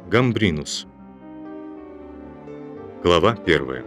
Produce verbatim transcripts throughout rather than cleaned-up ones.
Гамбринус. Глава первая.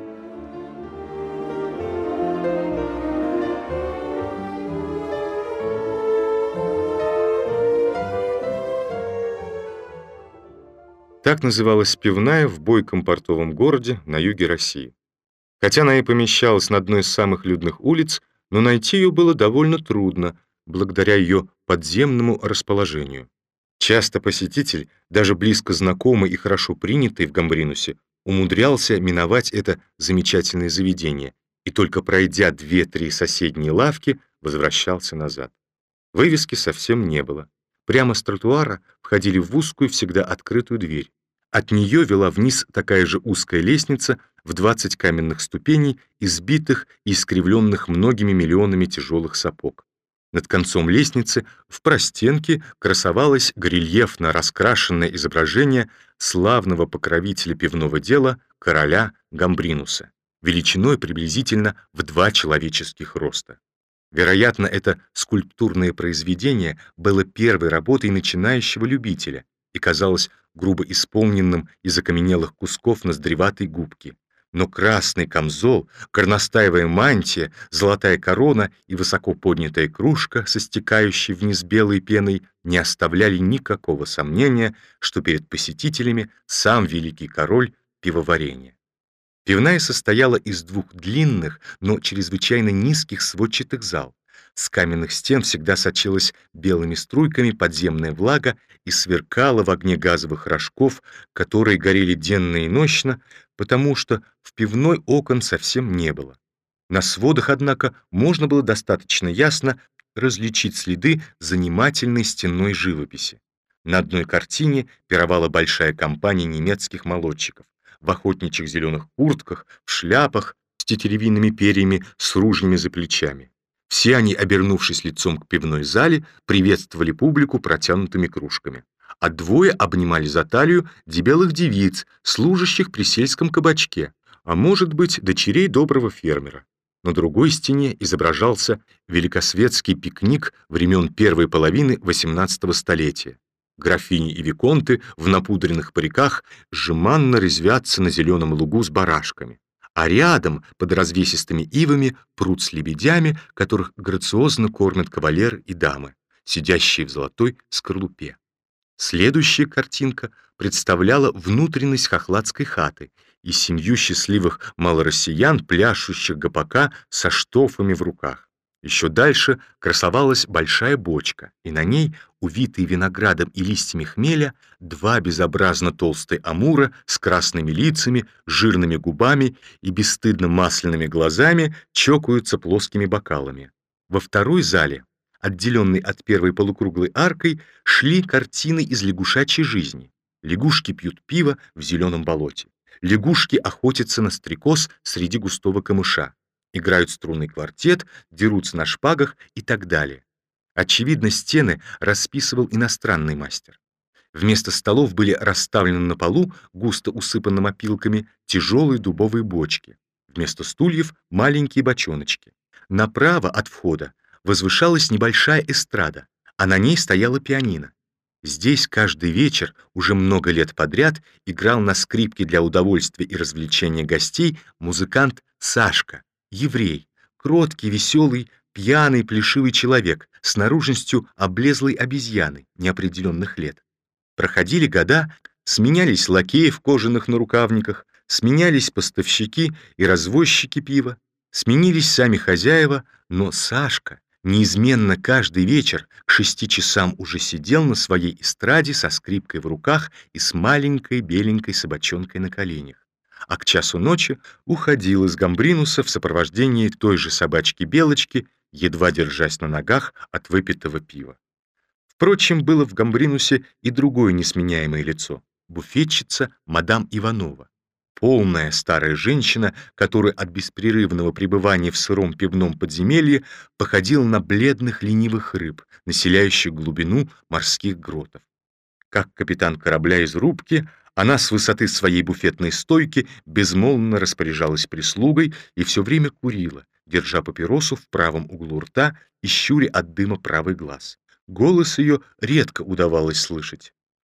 Так называлась пивная в бойком портовом городе на юге России. Хотя она и помещалась на одной из самых людных улиц, но найти ее было довольно трудно, благодаря ее подземному расположению. Часто посетитель, даже близко знакомый и хорошо принятый в Гамбринусе, умудрялся миновать это замечательное заведение и только пройдя две-три соседние лавки, возвращался назад. Вывески совсем не было. Прямо с тротуара входили в узкую, всегда открытую дверь. От нее вела вниз такая же узкая лестница в двадцать каменных ступеней, избитых и искривленных многими миллионами тяжелых сапог. Над концом лестницы в простенке красовалось горельефно раскрашенное изображение славного покровителя пивного дела короля Гамбринуса, величиной приблизительно в два человеческих роста. Вероятно, это скульптурное произведение было первой работой начинающего любителя и казалось грубо исполненным из окаменелых кусков ноздреватой губки. Но красный камзол, горностаевая мантия, золотая корона и высоко поднятая кружка со стекающей вниз белой пеной не оставляли никакого сомнения, что перед посетителями сам великий король пивоварения. Пивная состояла из двух длинных, но чрезвычайно низких сводчатых зал. С каменных стен всегда сочилась белыми струйками подземная влага и сверкала в огне газовых рожков, которые горели денно и нощно, потому что в пивной окон совсем не было. На сводах, однако, можно было достаточно ясно различить следы занимательной стенной живописи. На одной картине пировала большая компания немецких молодчиков в охотничьих зеленых куртках, в шляпах с тетеревиными перьями, с ружьями за плечами. Все они, обернувшись лицом к пивной зале, приветствовали публику протянутыми кружками, а двое обнимали за талию дебелых девиц, служащих при сельском кабачке, а может быть, дочерей доброго фермера. На другой стене изображался великосветский пикник времен первой половины восемнадцатого столетия. Графини и виконты в напудренных париках жеманно резвятся на зеленом лугу с барашками, а рядом, под развесистыми ивами, пруд с лебедями, которых грациозно кормят кавалер и дамы, сидящие в золотой скорлупе. Следующая картинка представляла внутренность хохладской хаты и семью счастливых малороссиян, пляшущих гопака со штофами в руках. Еще дальше красовалась большая бочка, и на ней, увитые виноградом и листьями хмеля, два безобразно толстые амура с красными лицами, жирными губами и бесстыдно масляными глазами чокаются плоскими бокалами. Во второй зале, отделенной от первой полукруглой аркой, шли картины из лягушачьей жизни. Лягушки пьют пиво в зеленом болоте. Лягушки охотятся на стрекоз среди густого камыша. Играют струнный квартет, дерутся на шпагах и так далее. Очевидно, стены расписывал иностранный мастер. Вместо столов были расставлены на полу, густо усыпанным опилками, тяжелые дубовые бочки. Вместо стульев — маленькие бочоночки. Направо от входа возвышалась небольшая эстрада, а на ней стояла пианино. Здесь каждый вечер, уже много лет подряд, играл на скрипке для удовольствия и развлечения гостей музыкант Сашка, еврей, кроткий, веселый, пьяный, плешивый человек с наружностью облезлой обезьяны неопределенных лет. Проходили года, сменялись лакеи в кожаных нарукавниках, сменялись поставщики и развозчики пива, сменились сами хозяева, но Сашка неизменно каждый вечер к шести часам уже сидел на своей эстраде со скрипкой в руках и с маленькой беленькой собачонкой на коленях, а к часу ночи уходил из Гамбринуса в сопровождении той же собачки-белочки, едва держась на ногах от выпитого пива. Впрочем, было в Гамбринусе и другое несменяемое лицо — буфетчица мадам Иванова. Полная старая женщина, которая от беспрерывного пребывания в сыром пивном подземелье походила на бледных ленивых рыб, населяющих глубину морских гротов. Как капитан корабля из рубки, она с высоты своей буфетной стойки безмолвно распоряжалась прислугой и все время курила, держа папиросу в правом углу рта и щуря от дыма правый глаз. Голос ее редко удавалось слышать.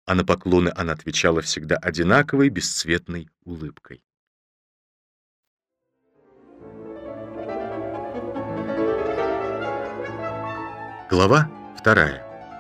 а на поклоны она отвечала всегда одинаковой бесцветной улыбкой. Глава вторая.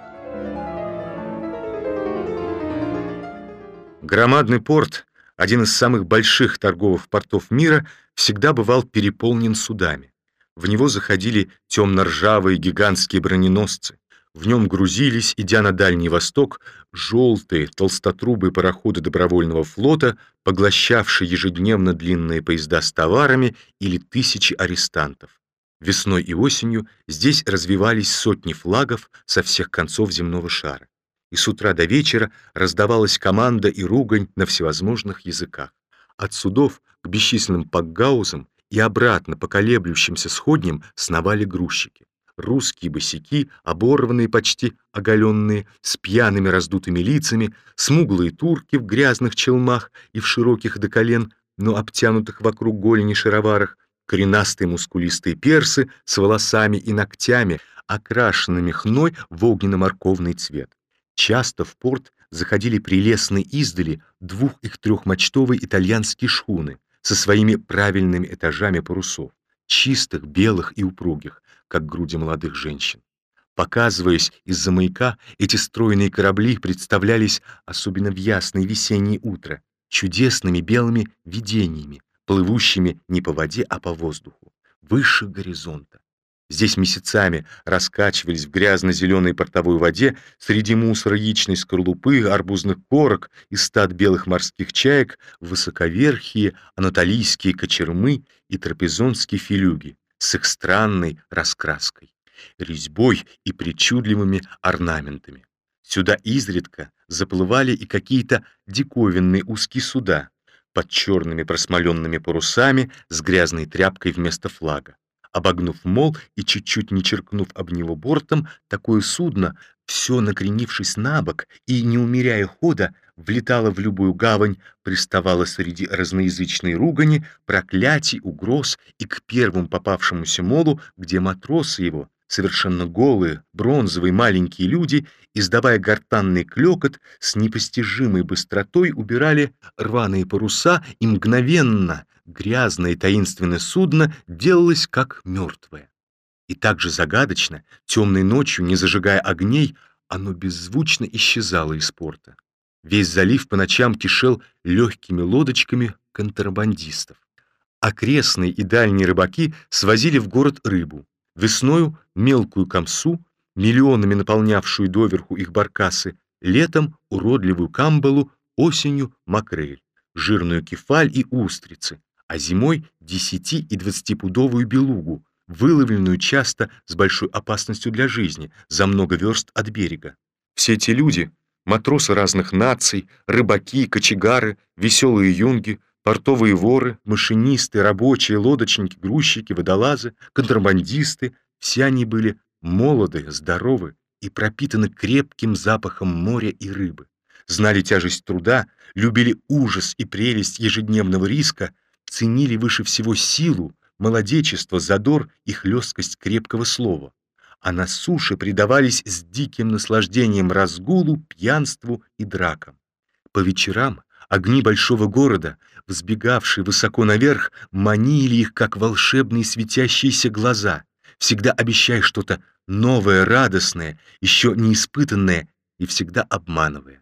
Громадный порт, один из самых больших торговых портов мира, всегда бывал переполнен судами. В него заходили темно-ржавые гигантские броненосцы. В нем грузились, идя на Дальний Восток, желтые толстотрубые пароходы добровольного флота, поглощавшие ежедневно длинные поезда с товарами или тысячи арестантов. Весной и осенью здесь развивались сотни флагов со всех концов земного шара. И с утра до вечера раздавалась команда и ругань на всевозможных языках. От судов к бесчисленным пакгаузам и обратно по колеблющимся сходням сновали грузчики. Русские босяки, оборванные, почти оголенные, с пьяными раздутыми лицами, смуглые турки в грязных челмах и в широких до колен, но обтянутых вокруг голени шароварах, коренастые мускулистые персы с волосами и ногтями, окрашенными хной в огненно-морковный цвет. Часто в порт заходили прелестные издали двух- и трехмачтовые итальянские шхуны со своими правильными этажами парусов, чистых, белых и упругих, как груди молодых женщин. Показываясь из-за маяка, эти стройные корабли представлялись, особенно в ясное весеннее утро, чудесными белыми видениями, плывущими не по воде, а по воздуху, выше горизонта. Здесь месяцами раскачивались в грязно-зеленой портовой воде среди мусора яичной скорлупы, арбузных корок и стад белых морских чаек высоковерхие анатолийские кочермы и трапезонские филюги с их странной раскраской, резьбой и причудливыми орнаментами. Сюда изредка заплывали и какие-то диковинные узкие суда под черными просмоленными парусами с грязной тряпкой вместо флага. Обогнув мол и чуть-чуть не черкнув об него бортом, такое судно, все накренившись на бок и, не умеряя хода, влетало в любую гавань, приставало среди разноязычной ругани, проклятий, угроз и к первому попавшемуся молу, где матросы его, совершенно голые, бронзовые маленькие люди, издавая гортанный клёкот, с непостижимой быстротой убирали рваные паруса, и мгновенно грязное и таинственное судно делалось как мертвое. И так же загадочно, темной ночью, не зажигая огней, оно беззвучно исчезало из порта. Весь залив по ночам кишел легкими лодочками контрабандистов. Окрестные и дальние рыбаки свозили в город рыбу. Весною мелкую камсу, миллионами наполнявшую доверху их баркасы, летом уродливую камбалу, осенью макрель, жирную кефаль и устрицы, а зимой десяти- и двадцатипудовую белугу, выловленную часто с большой опасностью для жизни, за много верст от берега. Все эти люди, матросы разных наций, рыбаки, кочегары, веселые юнги, портовые воры, машинисты, рабочие, лодочники, грузчики, водолазы, контрабандисты, все они были молоды, здоровы и пропитаны крепким запахом моря и рыбы, знали тяжесть труда, любили ужас и прелесть ежедневного риска, ценили выше всего силу, молодечество, задор и хлесткость крепкого слова, а на суше предавались с диким наслаждением разгулу, пьянству и дракам. По вечерам огни большого города, взбегавшие высоко наверх, манили их, как волшебные светящиеся глаза, всегда обещая что-то новое, радостное, еще не испытанное и всегда обманывая.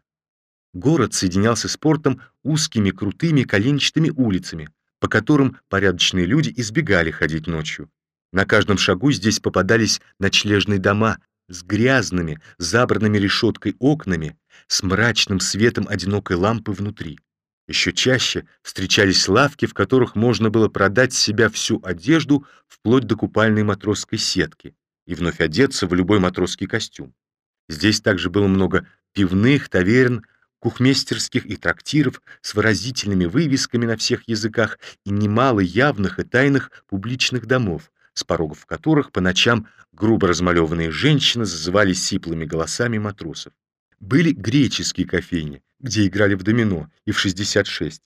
Город соединялся с портом узкими, крутыми, коленчатыми улицами, по которым порядочные люди избегали ходить ночью. На каждом шагу здесь попадались ночлежные дома с грязными, забранными решеткой окнами, с мрачным светом одинокой лампы внутри. Еще чаще встречались лавки, в которых можно было продать с себя всю одежду вплоть до купальной матросской сетки и вновь одеться в любой матросский костюм. Здесь также было много пивных, таверн, кухместерских и трактиров с выразительными вывесками на всех языках и немало явных и тайных публичных домов, с порогов которых по ночам грубо размалеванные женщины зазывали сиплыми голосами матросов. Были греческие кофейни, где играли в домино и в шестьдесят шесть,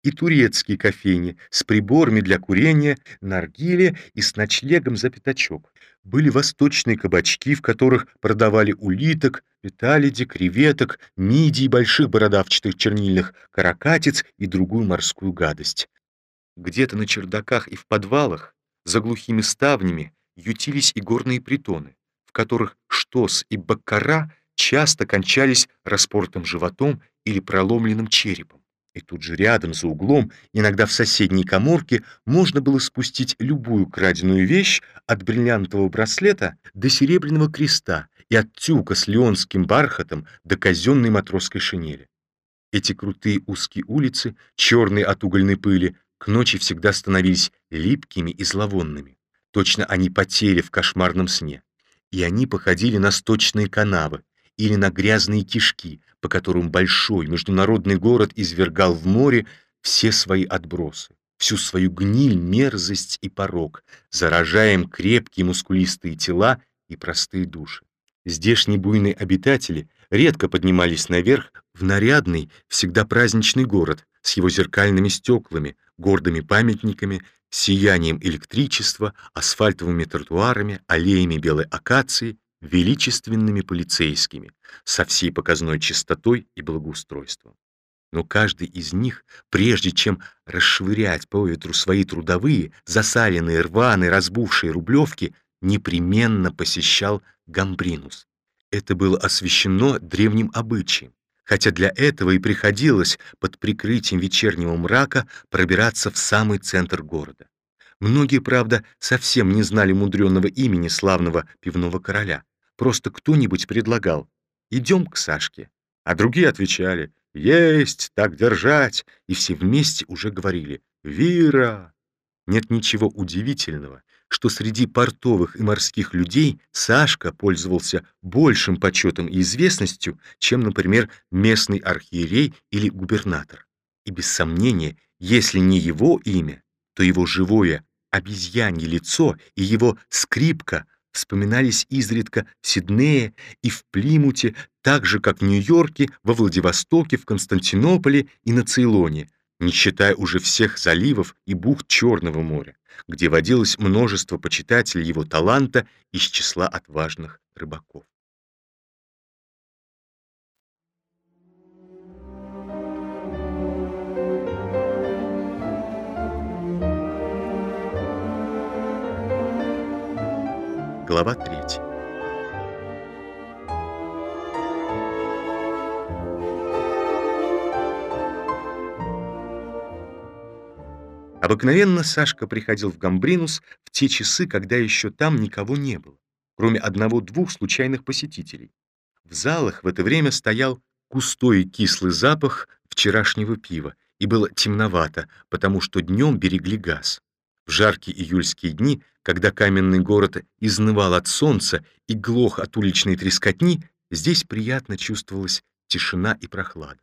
и турецкие кофейни с приборами для курения, наргиле и с ночлегом за пятачок. Были восточные кабачки, в которых продавали улиток, петалиди, креветок, мидий, больших бородавчатых чернильных каракатиц и другую морскую гадость. Где-то на чердаках и в подвалах, за глухими ставнями, ютились и горные притоны, в которых штос и баккара часто кончались распортым животом или проломленным черепом. И тут же рядом, за углом, иногда в соседней каморке, можно было спустить любую краденую вещь от бриллиантового браслета до серебряного креста и от тюка с леонским бархатом до казенной матросской шинели. Эти крутые узкие улицы, черные от угольной пыли, к ночи всегда становились липкими и зловонными. Точно они потели в кошмарном сне. И они походили на сточные канавы или на грязные кишки, по которым большой международный город извергал в море все свои отбросы, всю свою гниль, мерзость и порок, заражая им крепкие мускулистые тела и простые души. Здешние буйные обитатели редко поднимались наверх в нарядный, всегда праздничный город с его зеркальными стеклами, гордыми памятниками, сиянием электричества, асфальтовыми тротуарами, аллеями белой акации, величественными полицейскими, со всей показной чистотой и благоустройством. Но каждый из них, прежде чем расшвырять по ветру свои трудовые, засаленные, рваные, разбухшие рублевки, непременно посещал Гамбринус. Это было освящено древним обычаем, хотя для этого и приходилось под прикрытием вечернего мрака пробираться в самый центр города. Многие, правда, совсем не знали мудреного имени славного пивного короля. Просто кто-нибудь предлагал: «Идем к Сашке», а другие отвечали: «Есть, так держать», и все вместе уже говорили: «Вира». Нет ничего удивительного, что среди портовых и морских людей Сашка пользовался большим почетом и известностью, чем, например, местный архиерей или губернатор. И без сомнения, если не его имя, то его живое обезьянье лицо и его скрипка вспоминались изредка в Сиднее и в Плимуте, так же, как в Нью-Йорке, во Владивостоке, в Константинополе и на Цейлоне, не считая уже всех заливов и бухт Черного моря, где водилось множество почитателей его таланта из числа отважных рыбаков. Глава третья. Обыкновенно Сашка приходил в Гамбринус в те часы, когда еще там никого не было, кроме одного-двух случайных посетителей. В залах в это время стоял густой и кислый запах вчерашнего пива, и было темновато, потому что днем берегли газ. В жаркие июльские дни, когда каменный город изнывал от солнца и глох от уличной трескотни, здесь приятно чувствовалась тишина и прохлада.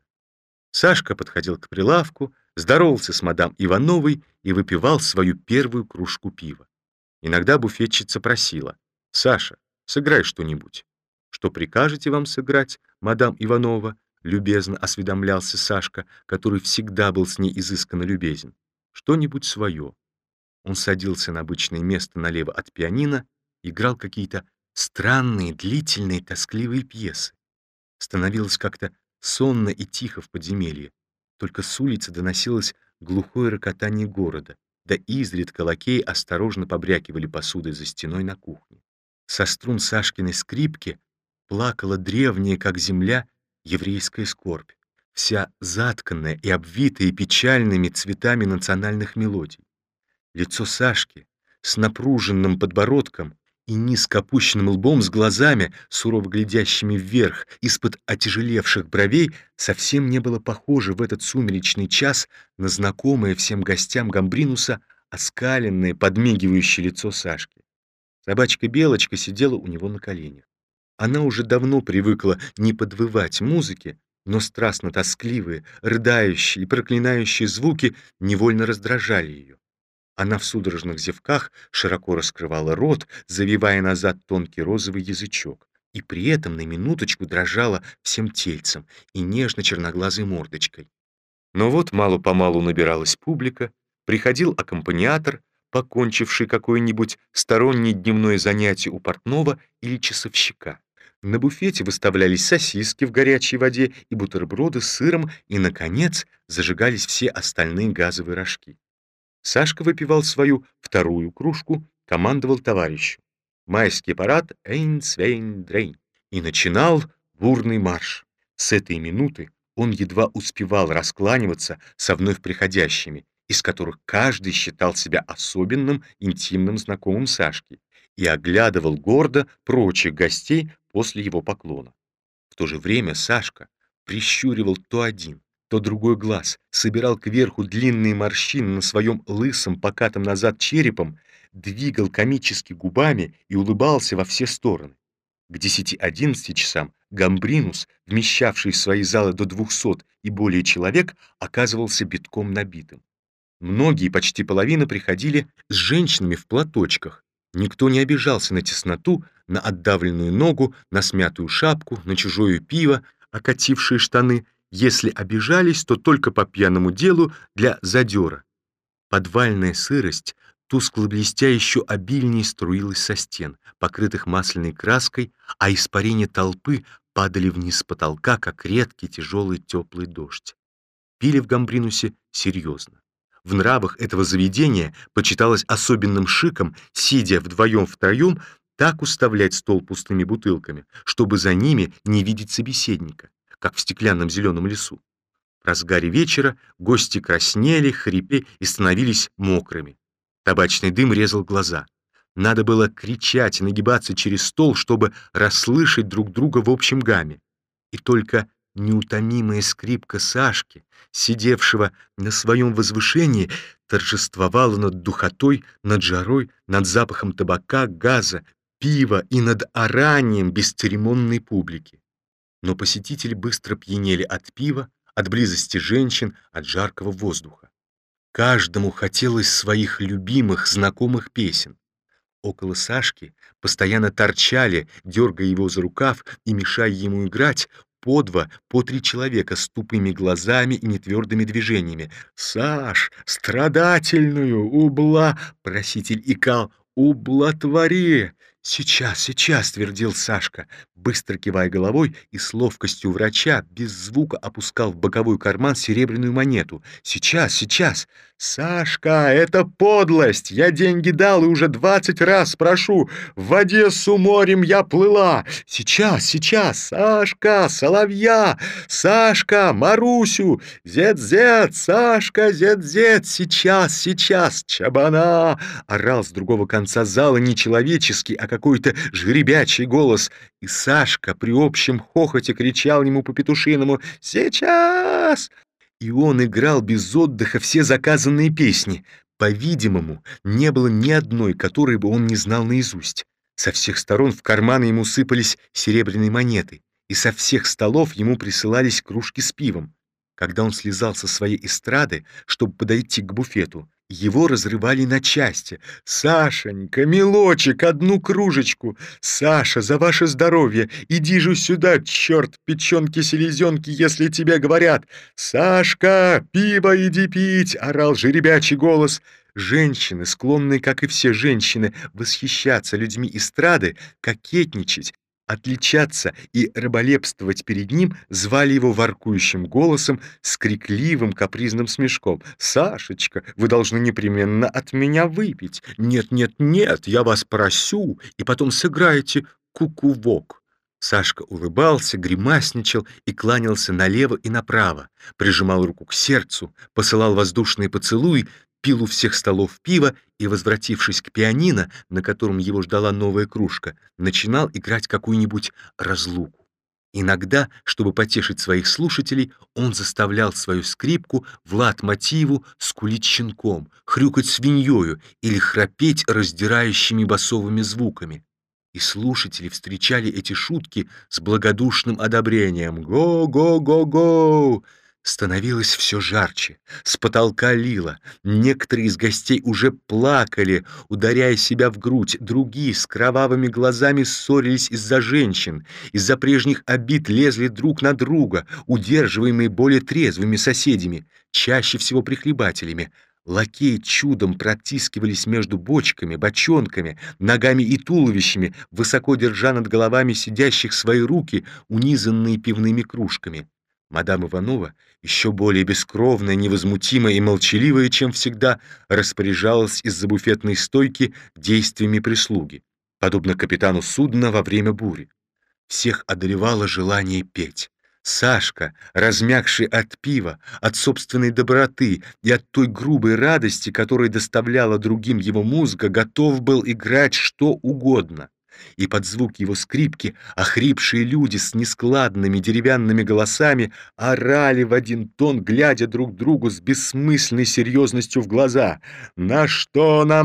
Сашка подходил к прилавку, здоровался с мадам Ивановой и выпивал свою первую кружку пива. Иногда буфетчица просила: «Саша, сыграй что-нибудь». «Что прикажете вам сыграть, мадам Иванова?» — любезно осведомлялся Сашка, который всегда был с ней изысканно любезен. «Что-нибудь свое». Он садился на обычное место налево от пианино, играл какие-то странные, длительные, тоскливые пьесы. Становилось как-то сонно и тихо в подземелье. Только с улицы доносилось глухое рокотание города, да изредка лакеи осторожно побрякивали посудой за стеной на кухне. Со струн Сашкиной скрипки плакала древняя, как земля, еврейская скорбь, вся затканная и обвитая печальными цветами национальных мелодий. Лицо Сашки с напруженным подбородком и низко опущенным лбом с глазами, сурово глядящими вверх, из-под отяжелевших бровей, совсем не было похоже в этот сумеречный час на знакомое всем гостям Гамбринуса оскаленное, подмигивающее лицо Сашки. Собачка Белочка сидела у него на коленях. Она уже давно привыкла не подвывать музыке, но страстно-тоскливые, рыдающие и проклинающие звуки невольно раздражали ее. Она в судорожных зевках широко раскрывала рот, завивая назад тонкий розовый язычок, и при этом на минуточку дрожала всем тельцем и нежно-черноглазой мордочкой. Но вот мало-помалу набиралась публика, приходил аккомпаниатор, покончивший какое-нибудь стороннее дневное занятие у портного или часовщика. На буфете выставлялись сосиски в горячей воде и бутерброды с сыром, и, наконец, зажигались все остальные газовые рожки. Сашка выпивал свою вторую кружку, командовал товарищу. Майский парад «Эйнс, вейн, дрейн» и начинал бурный марш. С этой минуты он едва успевал раскланиваться со вновь приходящими, из которых каждый считал себя особенным интимным знакомым Сашки и оглядывал гордо прочих гостей после его поклона. В то же время Сашка прищуривал то один, то другой глаз, собирал кверху длинные морщины на своем лысом, покатом назад черепом, двигал комически губами и улыбался во все стороны. К десяти-одиннадцати часам Гамбринус, вмещавший в свои залы до двухсот и более человек, оказывался битком набитым. Многие, почти половина, приходили с женщинами в платочках. Никто не обижался на тесноту, на отдавленную ногу, на смятую шапку, на чужое пиво, окатившие штаны. Если обижались, то только по пьяному делу для задера. Подвальная сырость, тускло блестя, еще обильнее струилась со стен, покрытых масляной краской, а испарения толпы падали вниз с потолка, как редкий тяжелый теплый дождь. Пили в Гамбринусе серьезно. В нравах этого заведения почиталось особенным шиком, сидя вдвоем-втроем, так уставлять стол пустыми бутылками, чтобы за ними не видеть собеседника, как в стеклянном зеленом лесу. В разгаре вечера гости краснели, хрипели и становились мокрыми. Табачный дым резал глаза. Надо было кричать и нагибаться через стол, чтобы расслышать друг друга в общем гамме. И только неутомимая скрипка Сашки, сидевшего на своем возвышении, торжествовала над духотой, над жарой, над запахом табака, газа, пива и над оранием бесцеремонной публики. Но посетители быстро пьянели от пива, от близости женщин, от жаркого воздуха. Каждому хотелось своих любимых, знакомых песен. Около Сашки постоянно торчали, дергая его за рукав и мешая ему играть, по два, по три человека с тупыми глазами и нетвердыми движениями. «Саш, страдательную, убла!» — проситель икал. «Ублатвори!» «Сейчас, сейчас!» — твердил Сашка, быстро кивая головой и с ловкостью врача без звука опускал в боковой карман серебряную монету. «Сейчас, сейчас!» «Сашка, это подлость! Я деньги дал и уже двадцать раз прошу! В Одессу морем я плыла! Сейчас, сейчас! Сашка, соловья! Сашка, Марусю! Зет-зет! Сашка, зет-зет! Сейчас, сейчас! Чабана!» Орал с другого конца зала нечеловеческий, а какой-то жребячий голос. И Сашка при общем хохоте кричал ему по-петушиному «Сейчас!» И он играл без отдыха все заказанные песни. По-видимому, не было ни одной, которой бы он не знал наизусть. Со всех сторон в карманы ему сыпались серебряные монеты, и со всех столов ему присылались кружки с пивом. Когда он слезал со своей эстрады, чтобы подойти к буфету, его разрывали на части. «Сашенька, милочек, одну кружечку! Саша, за ваше здоровье! Иди же сюда, черт, печенки-селезенки, если тебе говорят! Сашка, пиво иди пить!» — орал жеребячий голос. Женщины, склонные, как и все женщины, восхищаться людьми эстрады, кокетничать, отличаться и раболепствовать перед ним, звали его воркующим голосом с крикливым капризным смешком. «Сашечка, вы должны непременно от меня выпить. Нет, нет, нет, я вас просю, и потом сыграете кукувок». Сашка улыбался, гримасничал и кланялся налево и направо, прижимал руку к сердцу, посылал воздушные поцелуи, пил у всех столов пиво и, возвратившись к пианино, на котором его ждала новая кружка, начинал играть какую-нибудь разлуку. Иногда, чтобы потешить своих слушателей, он заставлял свою скрипку в лад-мотиву скулить щенком, хрюкать свиньёю или храпеть раздирающими басовыми звуками. И слушатели встречали эти шутки с благодушным одобрением. «Го-го-го-го!» Становилось все жарче, с потолка лило. Некоторые из гостей уже плакали, ударяя себя в грудь. Другие с кровавыми глазами ссорились из-за женщин. Из-за прежних обид лезли друг на друга, удерживаемые более трезвыми соседями, чаще всего прихлебателями. Лакеи чудом протискивались между бочками, бочонками, ногами и туловищами, высоко держа над головами сидящих свои руки, унизанные пивными кружками. Мадам Иванова, еще более бескровная, невозмутимая и молчаливая, чем всегда, распоряжалась из-за буфетной стойки действиями прислуги, подобно капитану судна во время бури. Всех одолевало желание петь. Сашка, размягший от пива, от собственной доброты и от той грубой радости, которую доставляла другим его музыка, готов был играть что угодно. И под звук его скрипки охрипшие люди с нескладными деревянными голосами орали в один тон, глядя друг другу с бессмысленной серьезностью в глаза. «На что нам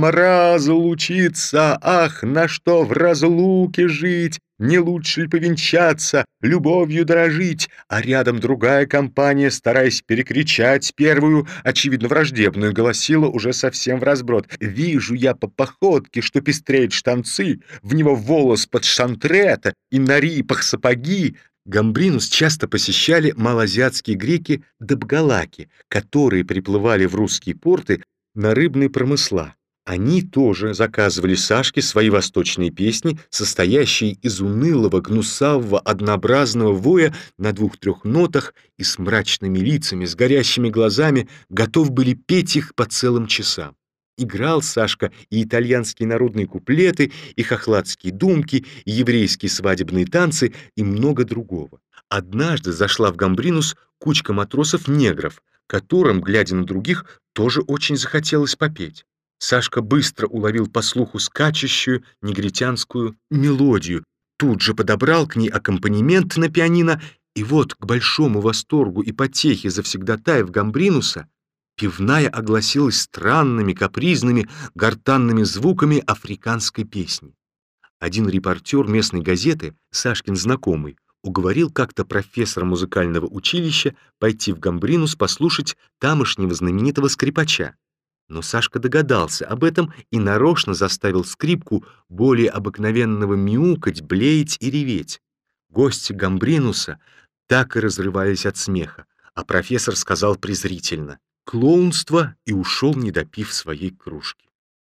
разлучиться? Ах, на что в разлуке жить? Не лучше ли повенчаться, любовью дорожить?» А рядом другая компания, стараясь перекричать первую, очевидно враждебную, голосила уже совсем вразброд: «Вижу я по походке, что пестреют штанцы, в него волос под шантрета и на рипах сапоги». Гамбринус часто посещали малоазиатские греки Добголаки, которые приплывали в русские порты на рыбные промысла. Они тоже заказывали Сашке свои восточные песни, состоящие из унылого, гнусавого, однообразного воя на двух-трех нотах, и с мрачными лицами, с горящими глазами готов были петь их по целым часам. Играл Сашка и итальянские народные куплеты, и хохладские думки, и еврейские свадебные танцы, и много другого. Однажды зашла в Гамбринус кучка матросов-негров, которым, глядя на других, тоже очень захотелось попеть. Сашка быстро уловил по слуху скачущую негритянскую мелодию, тут же подобрал к ней аккомпанемент на пианино, и вот, к большому восторгу и потехе завсегдатаев Гамбринуса, пивная огласилась странными, капризными, гортанными звуками африканской песни. Один репортер местной газеты, Сашкин знакомый, уговорил как-то профессора музыкального училища пойти в Гамбринус послушать тамошнего знаменитого скрипача. Но Сашка догадался об этом и нарочно заставил скрипку более обыкновенного мяукать, блеять и реветь. Гости Гамбринуса так и разрывались от смеха, а профессор сказал презрительно: «Клоунство», и ушел, не допив своей кружки.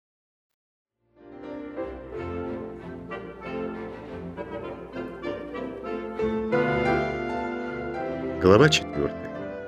Глава четвертая.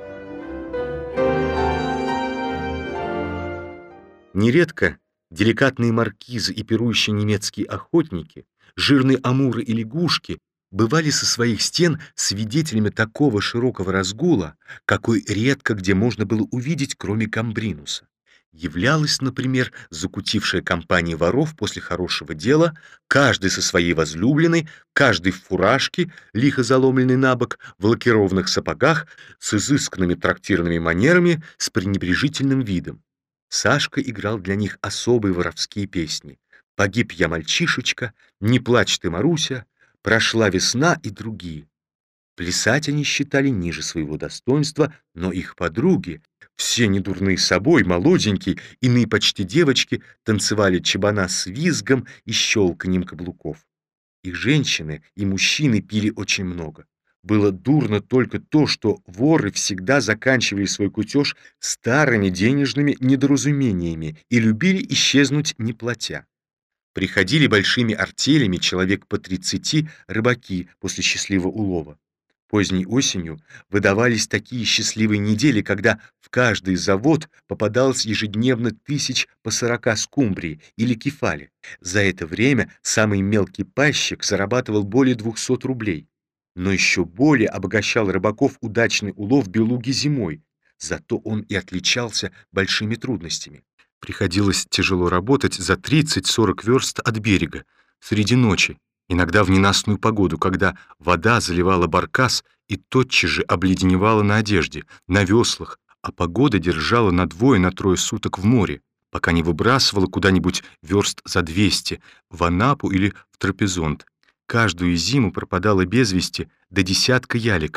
Нередко деликатные маркизы и пирующие немецкие охотники, жирные амуры и лягушки бывали со своих стен свидетелями такого широкого разгула, какой редко где можно было увидеть, кроме Гамбринуса. Являлась, например, закутившая компания воров после хорошего дела, каждый со своей возлюбленной, каждый в фуражке, лихо заломленной на бок, в лакированных сапогах, с изысканными трактирными манерами, с пренебрежительным видом. Сашка играл для них особые воровские песни: «Погиб я, мальчишечка», «Не плачь ты, Маруся», «Прошла весна» и другие. Плясать они считали ниже своего достоинства, но их подруги, все недурные собой, молоденькие, иные почти девочки, танцевали чабана с визгом и щелканьем каблуков. И женщины, и мужчины пили очень много. Было дурно только то, что воры всегда заканчивали свой кутеж старыми денежными недоразумениями и любили исчезнуть, не платя. Приходили большими артелями человек по тридцати рыбаки после счастливого улова. Поздней осенью выдавались такие счастливые недели, когда в каждый завод попадалось ежедневно тысяч по сорока скумбрии или кефали. За это время самый мелкий пайщик зарабатывал более двухсот рублей. Но еще более обогащал рыбаков удачный улов белуги зимой, зато он и отличался большими трудностями. Приходилось тяжело работать за тридцать-сорок верст от берега, среди ночи, иногда в ненастную погоду, когда вода заливала баркас и тотчас же обледеневала на одежде, на веслах, а погода держала на двое, на трое суток в море, пока не выбрасывала куда-нибудь верст за двести, в Анапу или в Трапезонд. Каждую зиму пропадало без вести до десятка яликов,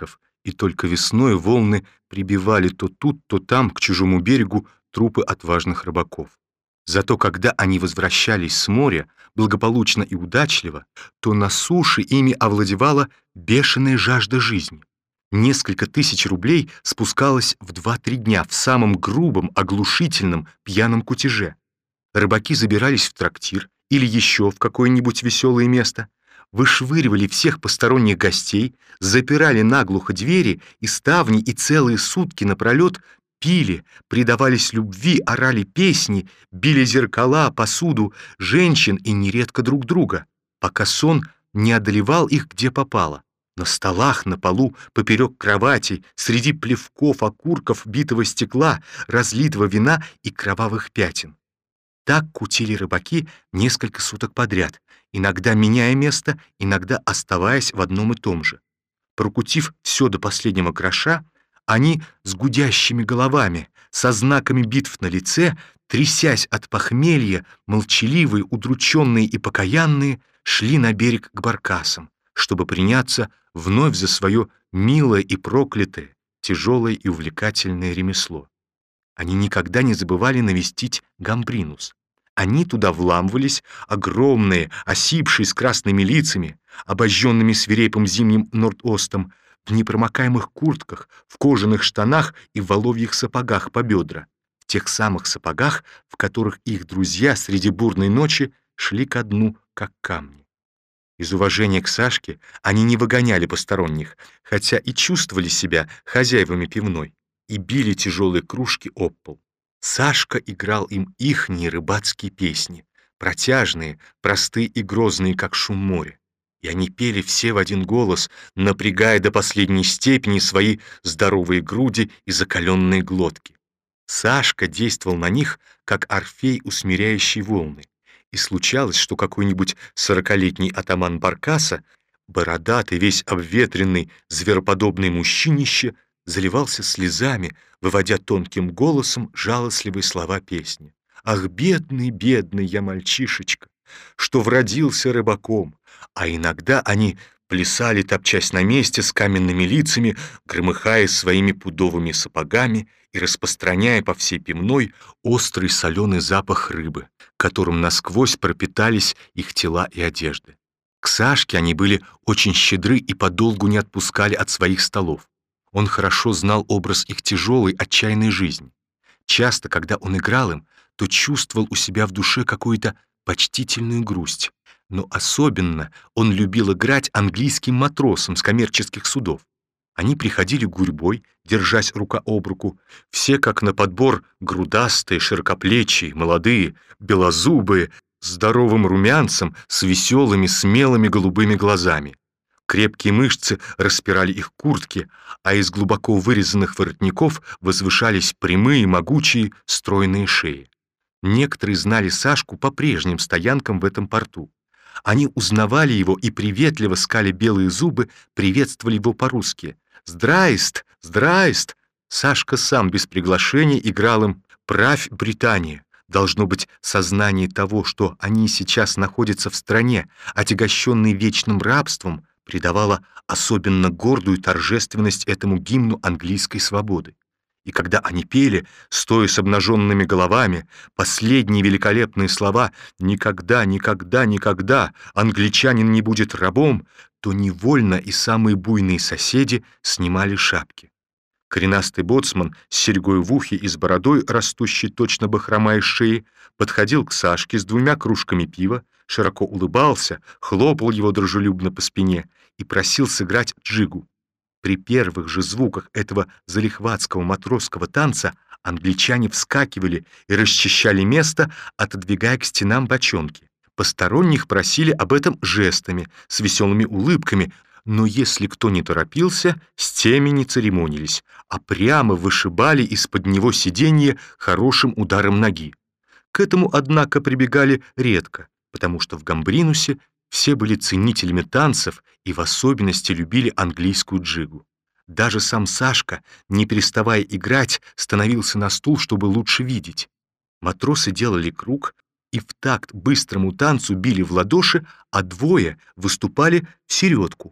и только весной волны прибивали то тут, то там к чужому берегу трупы отважных рыбаков. Зато когда они возвращались с моря благополучно и удачливо, то на суше ими овладевала бешеная жажда жизни. Несколько тысяч рублей спускалось в два-три дня в самом грубом, оглушительном, пьяном кутеже. Рыбаки забирались в трактир или еще в какое-нибудь веселое место, вышвыривали всех посторонних гостей, запирали наглухо двери и ставни и целые сутки напролет пили, предавались любви, орали песни, били зеркала, посуду, женщин и нередко друг друга, пока сон не одолевал их где попало. На столах, на полу, поперек кроватей, среди плевков, окурков, битого стекла, разлитого вина и кровавых пятен. Так кутили рыбаки несколько суток подряд, иногда меняя место, иногда оставаясь в одном и том же. Прокутив все до последнего гроша, они с гудящими головами, со знаками битв на лице, трясясь от похмелья, молчаливые, удрученные и покаянные, шли на берег к баркасам, чтобы приняться вновь за свое милое и проклятое, тяжелое и увлекательное ремесло. Они никогда не забывали навестить Гамбринус. Они туда вламывались, огромные, осипшие с красными лицами, обожженными свирепым зимним норд-остом, в непромокаемых куртках, в кожаных штанах и в воловьих сапогах по бедра, в тех самых сапогах, в которых их друзья среди бурной ночи шли ко дну, как камни. Из уважения к Сашке они не выгоняли посторонних, хотя и чувствовали себя хозяевами пивной, и били тяжелые кружки об пол. Сашка играл им ихние рыбацкие песни, протяжные, простые и грозные, как шум моря. И они пели все в один голос, напрягая до последней степени свои здоровые груди и закаленные глотки. Сашка действовал на них, как Орфей, усмиряющий волны. И случалось, что какой-нибудь сорокалетний атаман Баркаса, бородатый, весь обветренный, звероподобный мужчинище, заливался слезами, выводя тонким голосом жалостливые слова песни. «Ах, бедный, бедный я мальчишечка, что вродился рыбаком!» А иногда они плясали, топчась на месте с каменными лицами, громыхая своими пудовыми сапогами и распространяя по всей пивной острый соленый запах рыбы, которым насквозь пропитались их тела и одежды. К Сашке они были очень щедры и подолгу не отпускали от своих столов. Он хорошо знал образ их тяжелой, отчаянной жизни. Часто, когда он играл им, то чувствовал у себя в душе какую-то почтительную грусть. Но особенно он любил играть английским матросам с коммерческих судов. Они приходили гурьбой, держась рука об руку, все как на подбор грудастые, широкоплечие, молодые, белозубые, с здоровым румянцем, с веселыми, смелыми голубыми глазами. Крепкие мышцы распирали их куртки, а из глубоко вырезанных воротников возвышались прямые, могучие, стройные шеи. Некоторые знали Сашку по прежним стоянкам в этом порту. Они узнавали его и, приветливо скали белые зубы, приветствовали его по-русски. «Здрайст! Здрайст!» Сашка сам без приглашения играл им «Правь, Британия!». Должно быть, сознание того, что они сейчас находятся в стране, отягощенной вечным рабством, придавало особенно гордую торжественность этому гимну английской свободы. И когда они пели, стоя с обнаженными головами, последние великолепные слова «никогда, никогда, никогда англичанин не будет рабом», то невольно и самые буйные соседи снимали шапки. Коренастый боцман с серьгой в ухе и с бородой, растущей точно бахрома из шеи, подходил к Сашке с двумя кружками пива, широко улыбался, хлопал его дружелюбно по спине и просил сыграть джигу. При первых же звуках этого залихватского матросского танца англичане вскакивали и расчищали место, отодвигая к стенам бочонки. Посторонних просили об этом жестами, с веселыми улыбками, но если кто не торопился, с теми не церемонились, а прямо вышибали из-под него сиденье хорошим ударом ноги. К этому, однако, прибегали редко, потому что в Гамбринусе все были ценителями танцев и в особенности любили английскую джигу. Даже сам Сашка, не переставая играть, становился на стул, чтобы лучше видеть. Матросы делали круг и в такт быстрому танцу били в ладоши, а двое выступали в середку.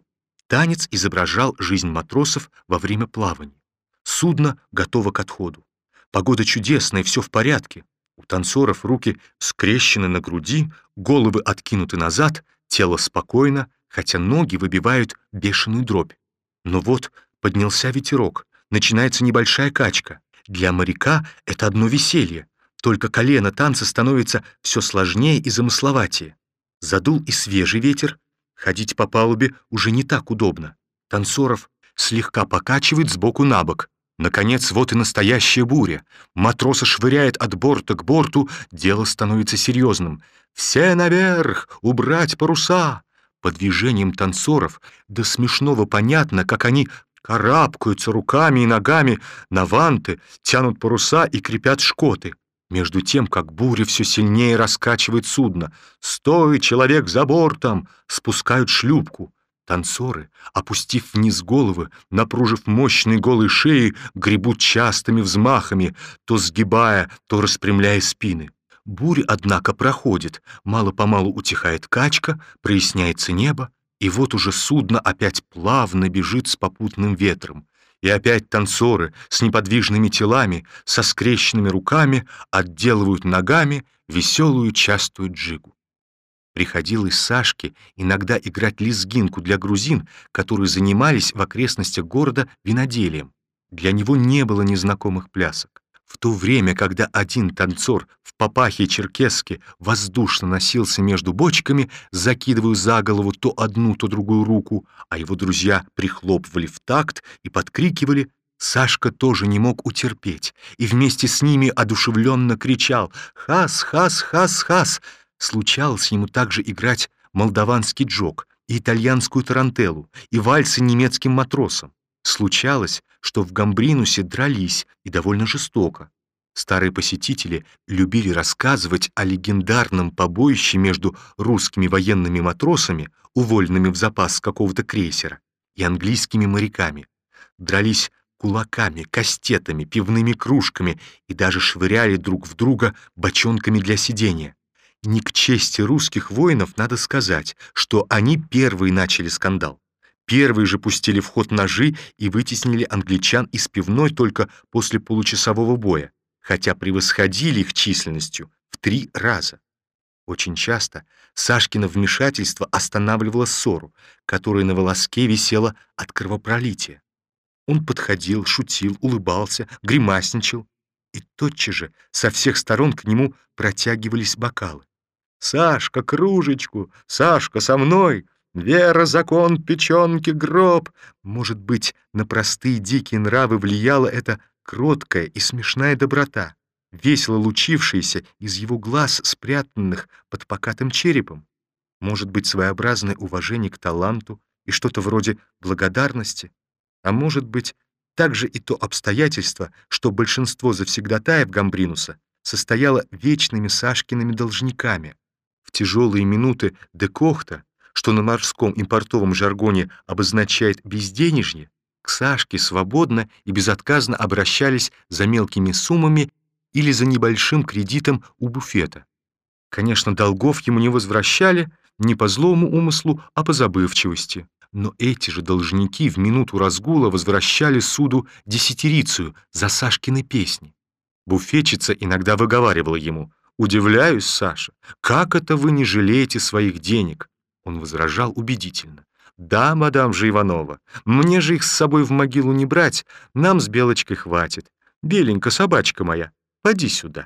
Танец изображал жизнь матросов во время плавания. Судно готово к отходу. Погода чудесная, все в порядке. У танцоров руки скрещены на груди, головы откинуты назад, тело спокойно, хотя ноги выбивают бешеную дробь. Но вот поднялся ветерок, начинается небольшая качка. Для моряка это одно веселье, только колено танца становится все сложнее и замысловатее. Задул и свежий ветер, ходить по палубе уже не так удобно. Танцоров слегка покачивает сбоку на бок. Наконец, вот и настоящая буря. Матроса швыряет от борта к борту, дело становится серьезным. «Все наверх! Убрать паруса!» По движениям танцоров до смешного понятно, как они карабкаются руками и ногами на ванты, тянут паруса и крепят шкоты. Между тем, как буря все сильнее раскачивает судно. «Стой, человек за бортом!» Спускают шлюпку. Танцоры, опустив вниз головы, напружив мощные голые шеи, гребут частыми взмахами, то сгибая, то распрямляя спины. Буря, однако, проходит, мало-помалу утихает качка, проясняется небо, и вот уже судно опять плавно бежит с попутным ветром. И опять танцоры с неподвижными телами, со скрещенными руками отделывают ногами веселую частую джигу. Приходилось Сашке иногда играть лезгинку для грузин, которые занимались в окрестностях города виноделием. Для него не было незнакомых плясок. В то время, когда один танцор в папахе и черкеске воздушно носился между бочками, закидывая за голову то одну, то другую руку, а его друзья прихлопывали в такт и подкрикивали, Сашка тоже не мог утерпеть и вместе с ними одушевленно кричал «Хас, хас, хас, хас!». Случалось ему также играть молдаванский джог и итальянскую тарантеллу, и вальсы немецким матросам. Случалось, что в Гамбринусе дрались, и довольно жестоко. Старые посетители любили рассказывать о легендарном побоище между русскими военными матросами, уволенными в запас с какого-то крейсера, и английскими моряками. Дрались кулаками, кастетами, пивными кружками и даже швыряли друг в друга бочонками для сидения. Не к чести русских воинов надо сказать, что они первые начали скандал. Первые же пустили в ход ножи и вытеснили англичан из пивной только после получасового боя, хотя превосходили их численностью в три раза. Очень часто Сашкино вмешательство останавливало ссору, которая на волоске висела от кровопролития. Он подходил, шутил, улыбался, гримасничал, и тотчас же со всех сторон к нему протягивались бокалы. «Сашка, кружечку! Сашка, со мной! Вера, закон, печенки, гроб!» Может быть, на простые дикие нравы влияла эта кроткая и смешная доброта, весело лучившаяся из его глаз, спрятанных под покатым черепом. Может быть, своеобразное уважение к таланту и что-то вроде благодарности. А может быть, также и то обстоятельство, что большинство завсегдатаев Гамбринуса состояло вечными Сашкиными должниками. В тяжелые минуты декохта, что на морском и портовом жаргоне обозначает безденежье, к Сашке свободно и безотказно обращались за мелкими суммами или за небольшим кредитом у буфета. Конечно, долгов ему не возвращали не по злому умыслу, а по забывчивости. Но эти же должники в минуту разгула возвращали суду десятирицию за Сашкины песни. Буфетчица иногда выговаривала ему: «Удивляюсь, Саша, как это вы не жалеете своих денег?» Он возражал убедительно: «Да, мадам же Иванова, мне же их с собой в могилу не брать, нам с Белочкой хватит. Беленька, собачка моя, поди сюда».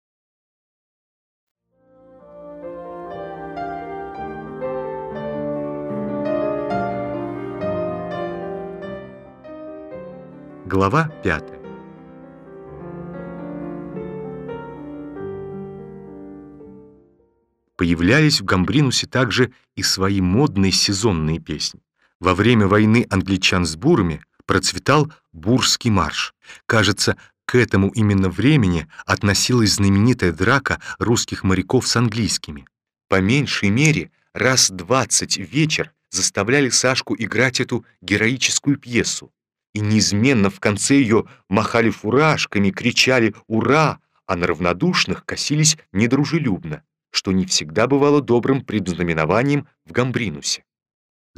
Глава пятая. Появлялись в Гамбринусе также и свои модные сезонные песни. Во время войны англичан с бурами процветал бурский марш. Кажется, к этому именно времени относилась знаменитая драка русских моряков с английскими. По меньшей мере раз двадцать в вечер заставляли Сашку играть эту героическую пьесу. И неизменно в конце ее махали фуражками, кричали «Ура!», а на равнодушных косились недружелюбно, что не всегда бывало добрым предзнаменованием в Гамбринусе.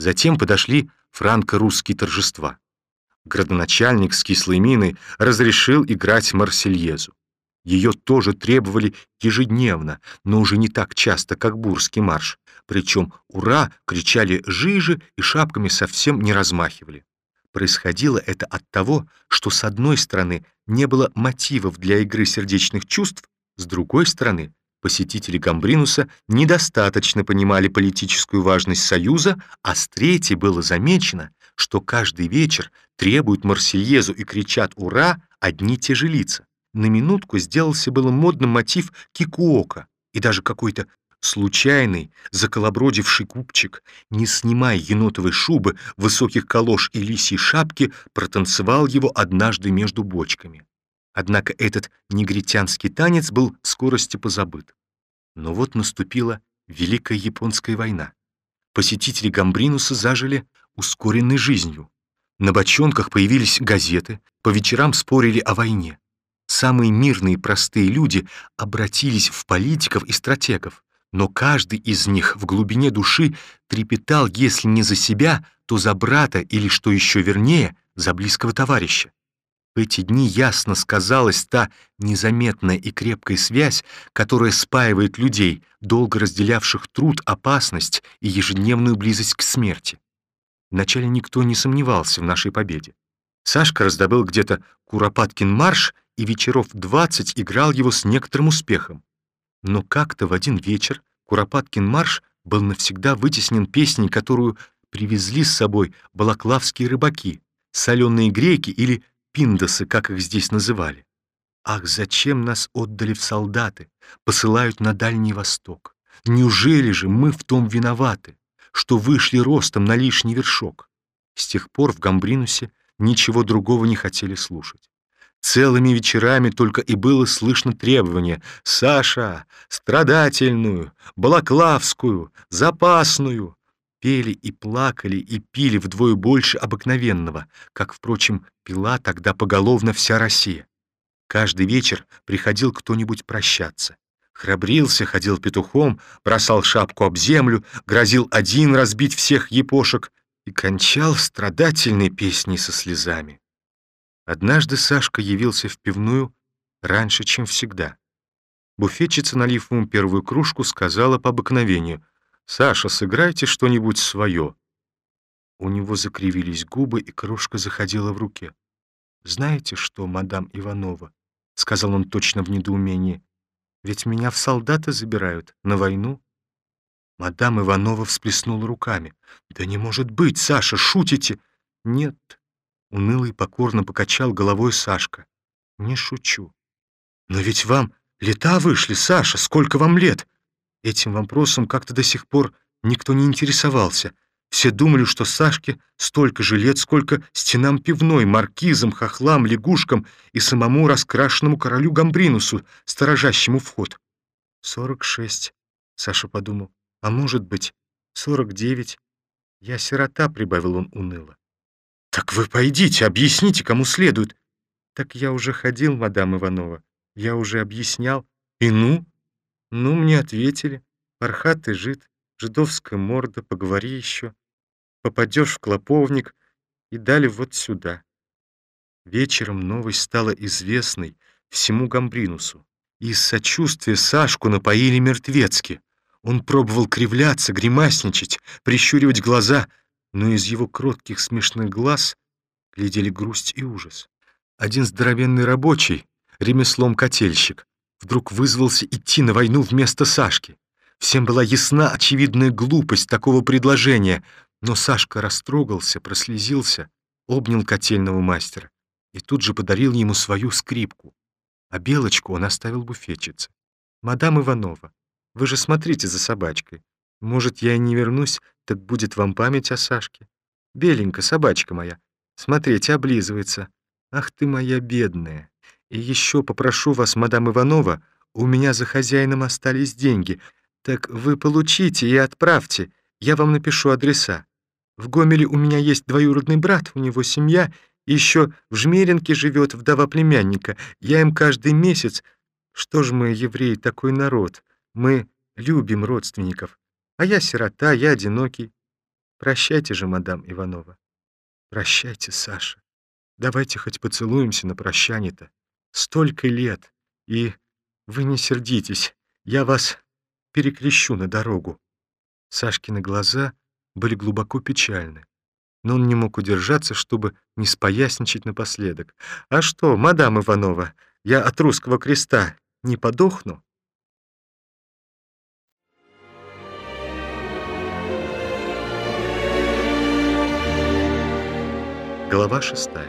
Затем подошли франко-русские торжества. Градоначальник с кислой миной разрешил играть Марсельезу. Ее тоже требовали ежедневно, но уже не так часто, как Бурский марш. Причем «Ура!» кричали жиже и шапками совсем не размахивали. Происходило это от того, что с одной стороны не было мотивов для игры сердечных чувств, с другой стороны посетители Гамбринуса недостаточно понимали политическую важность союза, а с третьей было замечено, что каждый вечер требуют Марсельезу и кричат «Ура!» одни те же лица. На минутку сделался было модным мотив кикуока, и даже какой-то случайный, заколобродивший купчик, не снимая енотовой шубы, высоких калош и лисьей шапки, протанцевал его однажды между бочками. Однако этот негритянский танец был в скорости позабыт. Но вот наступила Великая Японская война. Посетители Гамбринуса зажили ускоренной жизнью. На бочонках появились газеты, по вечерам спорили о войне. Самые мирные и простые люди обратились в политиков и стратегов, но каждый из них в глубине души трепетал, если не за себя, то за брата или, что еще вернее, за близкого товарища. В эти дни ясно сказалась та незаметная и крепкая связь, которая спаивает людей, долго разделявших труд, опасность и ежедневную близость к смерти. Вначале никто не сомневался в нашей победе. Сашка раздобыл где-то Куропаткин марш и вечеров двадцать играл его с некоторым успехом. Но как-то в один вечер Куропаткин марш был навсегда вытеснен песней, которую привезли с собой балаклавские рыбаки, соленые греки или пиндосы, как их здесь называли. Ах, зачем нас отдали в солдаты, посылают на Дальний Восток? Неужели же мы в том виноваты, что вышли ростом на лишний вершок? С тех пор в Гамбринусе ничего другого не хотели слушать. Целыми вечерами только и было слышно требование: «Саша, страдательную, балаклавскую, запасную». Пели и плакали и пили вдвое больше обыкновенного, как, впрочем, пила тогда поголовно вся Россия. Каждый вечер приходил кто-нибудь прощаться. Храбрился, ходил петухом, бросал шапку об землю, грозил один разбить всех епошек и кончал страдательной песней со слезами. Однажды Сашка явился в пивную раньше, чем всегда. Буфетчица, налив ему первую кружку, сказала по обыкновению: «Саша, сыграйте что-нибудь свое». У него закривились губы, и кружка заходила в руке. «Знаете что, мадам Иванова?» — сказал он точно в недоумении. «Ведь меня в солдаты забирают, на войну». Мадам Иванова всплеснула руками. «Да не может быть, Саша, шутите?» «Нет», — уныло и покорно покачал головой Сашка. «Не шучу». «Но ведь вам лета вышли, Саша, сколько вам лет?» Этим вопросом как-то до сих пор никто не интересовался. Все думали, что Сашке столько же лет, сколько стенам пивной, маркизам, хохлам, лягушкам и самому раскрашенному королю Гамбринусу, сторожащему вход. «Сорок шесть», — Саша подумал. «А может быть, сорок девять. Я сирота», — прибавил он уныло. «Так вы пойдите, объясните, кому следует». «Так я уже ходил, мадам Иванова. Я уже объяснял. И ну?» «Ну, мне ответили. Пархатый жид, жидовская морда, поговори еще. Попадешь в клоповник, и дали вот сюда». Вечером новость стала известной всему Гамбринусу. И из сочувствия Сашку напоили мертвецки. Он пробовал кривляться, гримасничать, прищуривать глаза, но из его кротких смешных глаз глядели грусть и ужас. Один здоровенный рабочий, ремеслом котельщик, вдруг вызвался идти на войну вместо Сашки. Всем была ясна очевидная глупость такого предложения, но Сашка растрогался, прослезился, обнял котельного мастера и тут же подарил ему свою скрипку. А белочку он оставил буфетчице. «Мадам Иванова, вы же смотрите за собачкой. Может, я и не вернусь, так будет вам память о Сашке. Беленька, собачка моя, смотрите, облизывается. Ах ты моя бедная. И еще попрошу вас, мадам Иванова, у меня за хозяином остались деньги. Так вы получите и отправьте, я вам напишу адреса. В Гомеле у меня есть двоюродный брат, у него семья, и еще в Жмеринке живет вдова племянника. Я им каждый месяц... Что ж мы, евреи, такой народ? Мы любим родственников. А я сирота, я одинокий. Прощайте же, мадам Иванова. Прощайте, Саша. Давайте хоть поцелуемся на прощание-то. Столько лет. И вы не сердитесь. Я вас перекрещу на дорогу». Сашкины глаза были глубоко печальны, но он не мог удержаться, чтобы не споясничать напоследок. «А что, мадам Иванова, я от русского креста не подохну?» Глава шестая.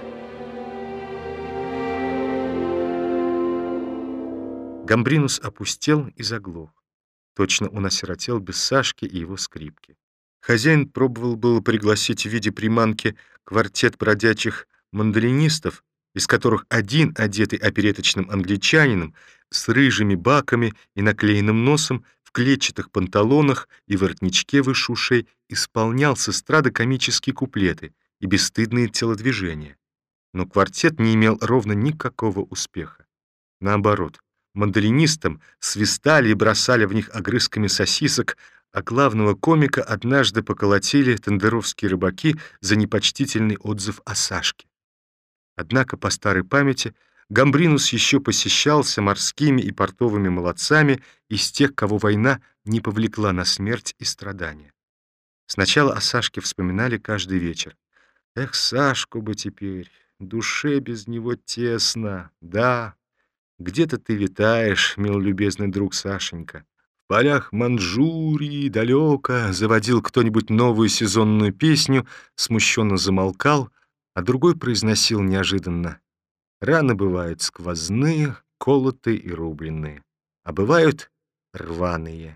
Гамбринус опустел и заглох. Точно он осиротел без Сашки и его скрипки. Хозяин пробовал было пригласить в виде приманки квартет бродячих мандолинистов, из которых один, одетый опереточным англичанином, с рыжими баками и наклеенным носом, в клетчатых панталонах и воротничке выше ушей, исполнял с эстрады комические куплеты и бесстыдные телодвижения. Но квартет не имел ровно никакого успеха. Наоборот, мандолинистам свистали и бросали в них огрызками сосисок, а главного комика однажды поколотили тендеровские рыбаки за непочтительный отзыв о Сашке. Однако, по старой памяти, Гамбринус еще посещался морскими и портовыми молодцами из тех, кого война не повлекла на смерть и страдания. Сначала о Сашке вспоминали каждый вечер. «Эх, Сашку бы теперь, душе без него тесно, да, где-то ты витаешь, мил любезный друг Сашенька. В полях Манчжурии далеко», — заводил кто-нибудь новую сезонную песню, смущенно замолкал, а другой произносил неожиданно: «Раны бывают сквозные, колотые и рубленные, а бывают рваные.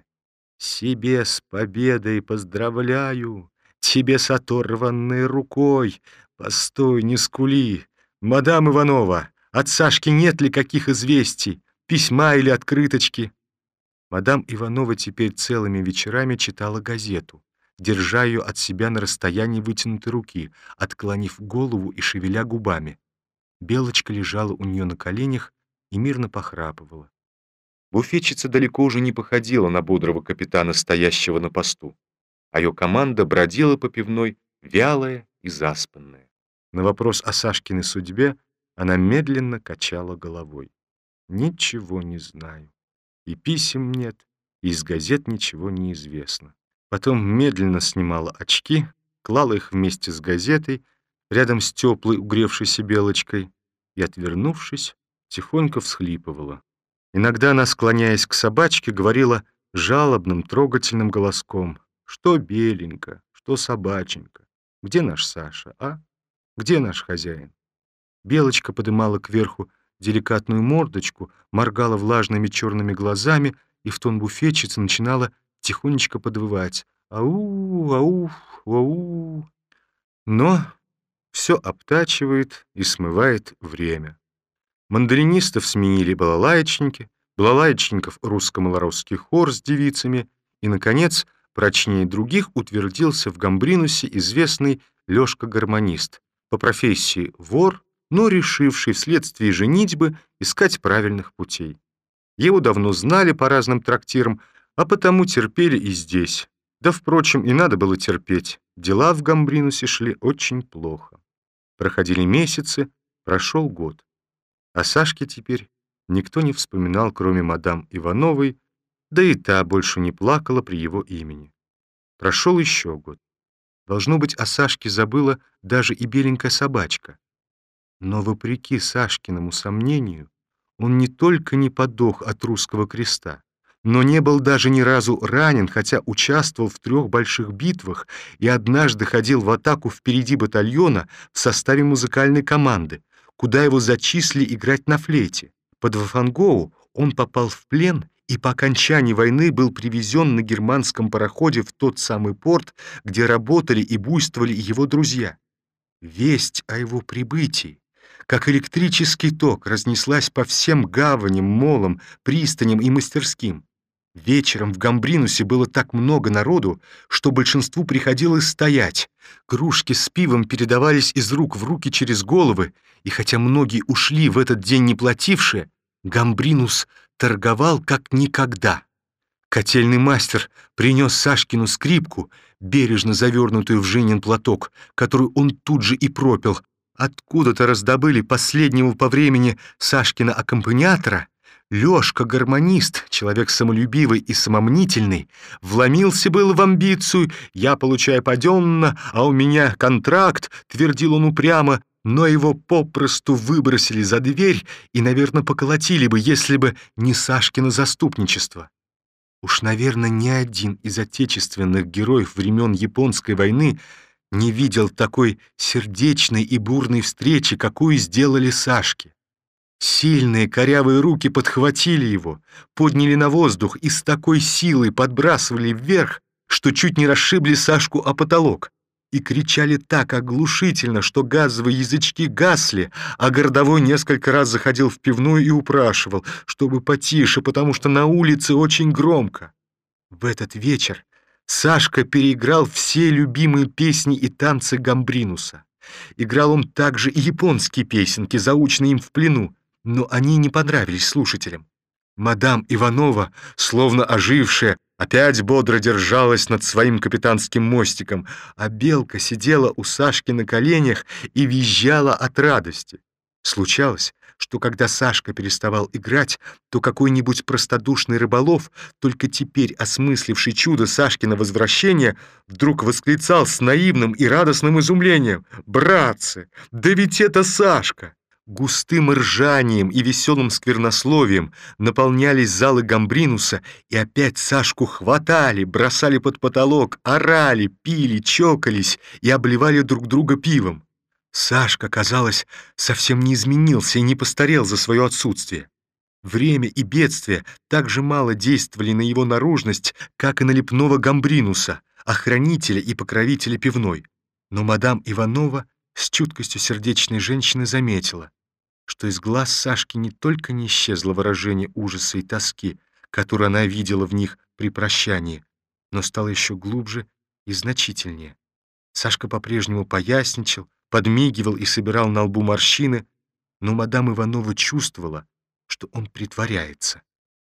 Себе с победой поздравляю, тебе с оторванной рукой. Постой, не скули. Мадам Иванова, от Сашки нет ли каких известий, письма или открыточки?» Мадам Иванова теперь целыми вечерами читала газету, держа ее от себя на расстоянии вытянутой руки, отклонив голову и шевеля губами. Белочка лежала у нее на коленях и мирно похрапывала. Буфетчица далеко уже не походила на бодрого капитана, стоящего на посту, а ее команда бродила по пивной, вялая и заспанная. На вопрос о Сашкиной судьбе она медленно качала головой. «Ничего не знаю. И писем нет, и из газет ничего не известно». Потом медленно снимала очки, клала их вместе с газетой рядом с теплой угревшейся Белочкой и, отвернувшись, тихонько всхлипывала. Иногда она, склоняясь к собачке, говорила жалобным, трогательным голоском: «Что Беленька, что собаченька? Где наш Саша, а? Где наш хозяин?» Белочка подымала кверху деликатную мордочку, моргала влажными черными глазами и в тон буфетчицы начинала тихонечко подвывать: «Ау, ау, ау». Но все обтачивает и смывает время. Мандолинистов сменили балалаечники, балалаечников — русско-малоросский хор с девицами, и, наконец, прочнее других утвердился в Гамбринусе известный Лёшка-гармонист, по профессии вор, но решивший вследствие женитьбы искать правильных путей. Его давно знали по разным трактирам, а потому терпели и здесь. Да, впрочем, и надо было терпеть. Дела в Гамбринусе шли очень плохо. Проходили месяцы, прошел год. О Сашке теперь никто не вспоминал, кроме мадам Ивановой, да и та больше не плакала при его имени. Прошел еще год. Должно быть, о Сашке забыла даже и беленькая собачка. Но, вопреки Сашкиному сомнению, он не только не подох от русского креста, но не был даже ни разу ранен, хотя участвовал в трех больших битвах и однажды ходил в атаку впереди батальона в составе музыкальной команды, куда его зачислили играть на флейте. Под Вафангоу он попал в плен и по окончании войны был привезен на германском пароходе в тот самый порт, где работали и буйствовали его друзья. Весть о его прибытии, как электрический ток, разнеслась по всем гаваням, молам, пристаням и мастерским. Вечером в Гамбринусе было так много народу, что большинству приходилось стоять. Кружки с пивом передавались из рук в руки через головы, и хотя многие ушли в этот день не платившие, Гамбринус торговал как никогда. Котельный мастер принес Сашкину скрипку, бережно завернутую в Женин платок, которую он тут же и пропил. Откуда-то раздобыли последнего по времени Сашкина аккомпаниатора. Лёшка, гармонист, человек самолюбивый и самомнительный, вломился было в амбицию. «Я получаю паденно, а у меня контракт», — твердил он упрямо, но его попросту выбросили за дверь и, наверное, поколотили бы, если бы не Сашкино заступничество. Уж, наверное, ни один из отечественных героев времен Японской войны не видел такой сердечной и бурной встречи, какую сделали Сашке. Сильные корявые руки подхватили его, подняли на воздух и с такой силой подбрасывали вверх, что чуть не расшибли Сашку о потолок, и кричали так оглушительно, что газовые язычки гасли, а городовой несколько раз заходил в пивную и упрашивал, чтобы потише, потому что на улице очень громко. В этот вечер Сашка переиграл все любимые песни и танцы Гамбринуса. Играл он также и японские песенки, заученные им в плену, но они не понравились слушателям. Мадам Иванова, словно ожившая, опять бодро держалась над своим капитанским мостиком, а Белка сидела у Сашки на коленях и визжала от радости. Случалось, что когда Сашка переставал играть, то какой-нибудь простодушный рыболов, только теперь осмысливший чудо Сашкина возвращения, вдруг восклицал с наивным и радостным изумлением: «Братцы, да ведь это Сашка!» Густым ржанием и веселым сквернословием наполнялись залы Гамбринуса, и опять Сашку хватали, бросали под потолок, орали, пили, чокались и обливали друг друга пивом. Сашка, казалось, совсем не изменился и не постарел за свое отсутствие. Время и бедствия так же мало действовали на его наружность, как и на лепного Гамбринуса, охранителя и покровителя пивной. Но мадам Иванова с чуткостью сердечной женщины заметила, что из глаз Сашки не только не исчезло выражение ужаса и тоски, которое она видела в них при прощании, но стало еще глубже и значительнее. Сашка по-прежнему поясничал, подмигивал и собирал на лбу морщины, но мадам Иванова чувствовала, что он притворяется.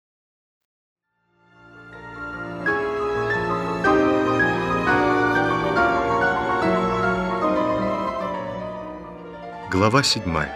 Глава седьмая.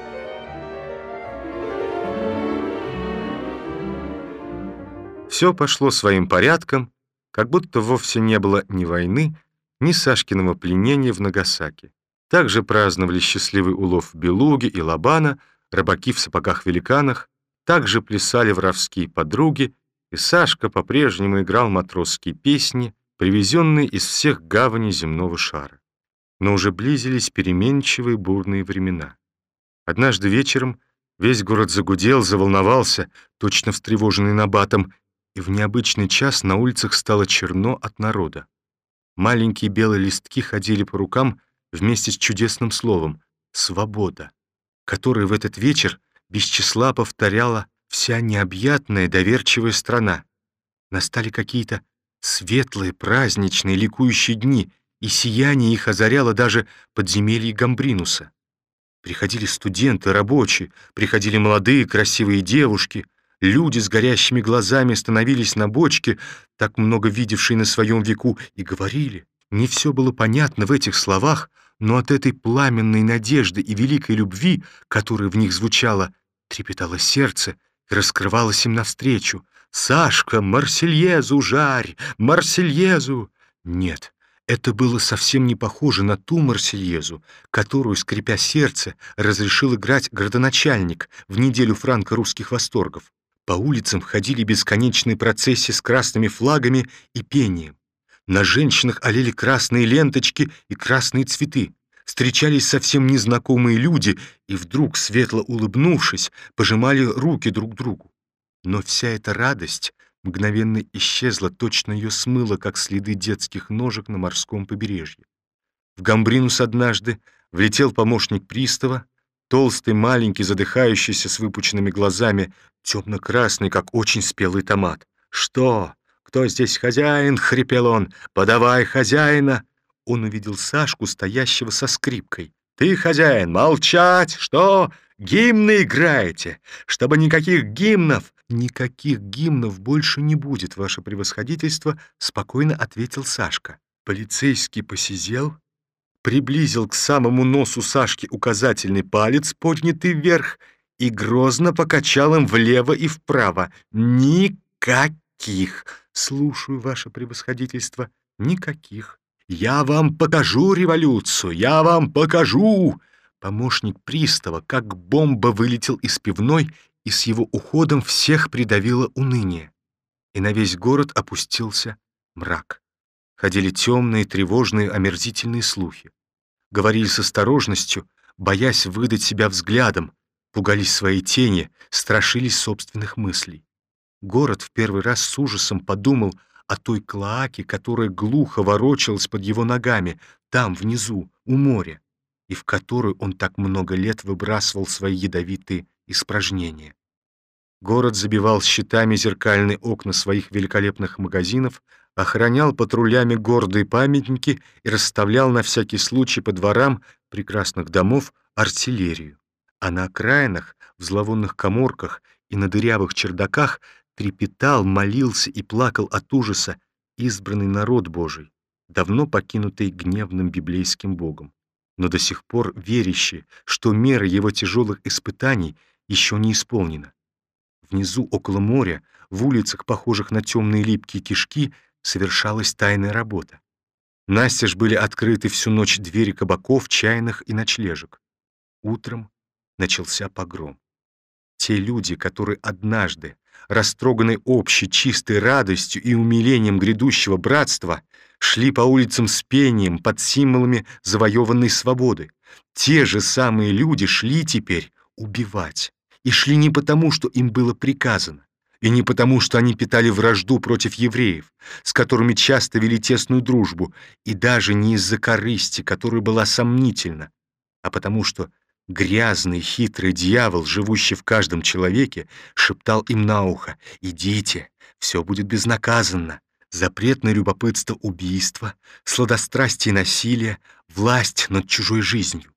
Все пошло своим порядком, как будто вовсе не было ни войны, ни Сашкиного пленения в Нагасаки. Также праздновали счастливый улов белуги и лобана, рыбаки в сапогах-великанах, также плясали воровские подруги, и Сашка по-прежнему играл матросские песни, привезенные из всех гаваней земного шара. Но уже близились переменчивые бурные времена. Однажды вечером весь город загудел, заволновался, точно встревоженный набатом, и в необычный час на улицах стало черно от народа. Маленькие белые листки ходили по рукам вместе с чудесным словом «свобода», которое в этот вечер без числа повторяла вся необъятная доверчивая страна. Настали какие-то светлые, праздничные, ликующие дни, и сияние их озаряло даже подземелье Гамбринуса. Приходили студенты, рабочие, приходили молодые красивые девушки, люди с горящими глазами становились на бочке, так много видевшие на своем веку, и говорили. Не все было понятно в этих словах, но от этой пламенной надежды и великой любви, которая в них звучала, трепетало сердце и раскрывалось им навстречу. «Сашка, Марсельезу жарь! Марсельезу!» Нет, это было совсем не похоже на ту Марсельезу, которую, скрипя сердце, разрешил играть градоначальник в неделю франко-русских восторгов. По улицам ходили бесконечные процессии с красными флагами и пением. На женщинах олели красные ленточки и красные цветы. Встречались совсем незнакомые люди и вдруг, светло улыбнувшись, пожимали руки друг другу. Но вся эта радость мгновенно исчезла, точно ее смыло, как следы детских ножек на морском побережье. В Гамбринус однажды влетел помощник пристава, толстый, маленький, задыхающийся с выпученными глазами, темно-красный, как очень спелый томат. «Что? Кто здесь хозяин?» — хрипел он. «Подавай хозяина!» Он увидел Сашку, стоящего со скрипкой. «Ты хозяин! Молчать! Что? Гимны играете! Чтобы никаких гимнов!» «Никаких гимнов больше не будет, ваше превосходительство», — спокойно ответил Сашка. Полицейский посидел, приблизил к самому носу Сашки указательный палец, поднятый вверх, и грозно покачал им влево и вправо. Никаких! Слушаю, ваше превосходительство. Никаких. Я вам покажу революцию, я вам покажу! Помощник пристава, как бомба, вылетел из пивной, и с его уходом всех придавило уныние. И на весь город опустился мрак. Ходили темные, тревожные, омерзительные слухи. Говорили с осторожностью, боясь выдать себя взглядом, пугались своей тени, страшились собственных мыслей. Город в первый раз с ужасом подумал о той клоаке, которая глухо ворочалась под его ногами, там, внизу, у моря, и в которую он так много лет выбрасывал свои ядовитые испражнения. Город забивал щитами зеркальные окна своих великолепных магазинов, охранял патрулями гордые памятники и расставлял на всякий случай по дворам прекрасных домов артиллерию. А на окраинах, в зловонных каморках и на дырявых чердаках трепетал, молился и плакал от ужаса избранный народ Божий, давно покинутый гневным библейским Богом, но до сих пор верящий, что мера его тяжелых испытаний еще не исполнена. Внизу, около моря, в улицах, похожих на темные липкие кишки, совершалась тайная работа. Настежь были открыты всю ночь двери кабаков, чайных и ночлежек. Утром начался погром. Те люди, которые однажды, растроганные общей чистой радостью и умилением грядущего братства, шли по улицам с пением под символами завоеванной свободы, те же самые люди шли теперь убивать. И шли не потому, что им было приказано, и не потому, что они питали вражду против евреев, с которыми часто вели тесную дружбу, и даже не из-за корысти, которая была сомнительна, а потому что грязный, хитрый дьявол, живущий в каждом человеке, шептал им на ухо: «Идите, все будет безнаказанно, запрет на любопытство, убийство, сладострастие и насилие, власть над чужой жизнью».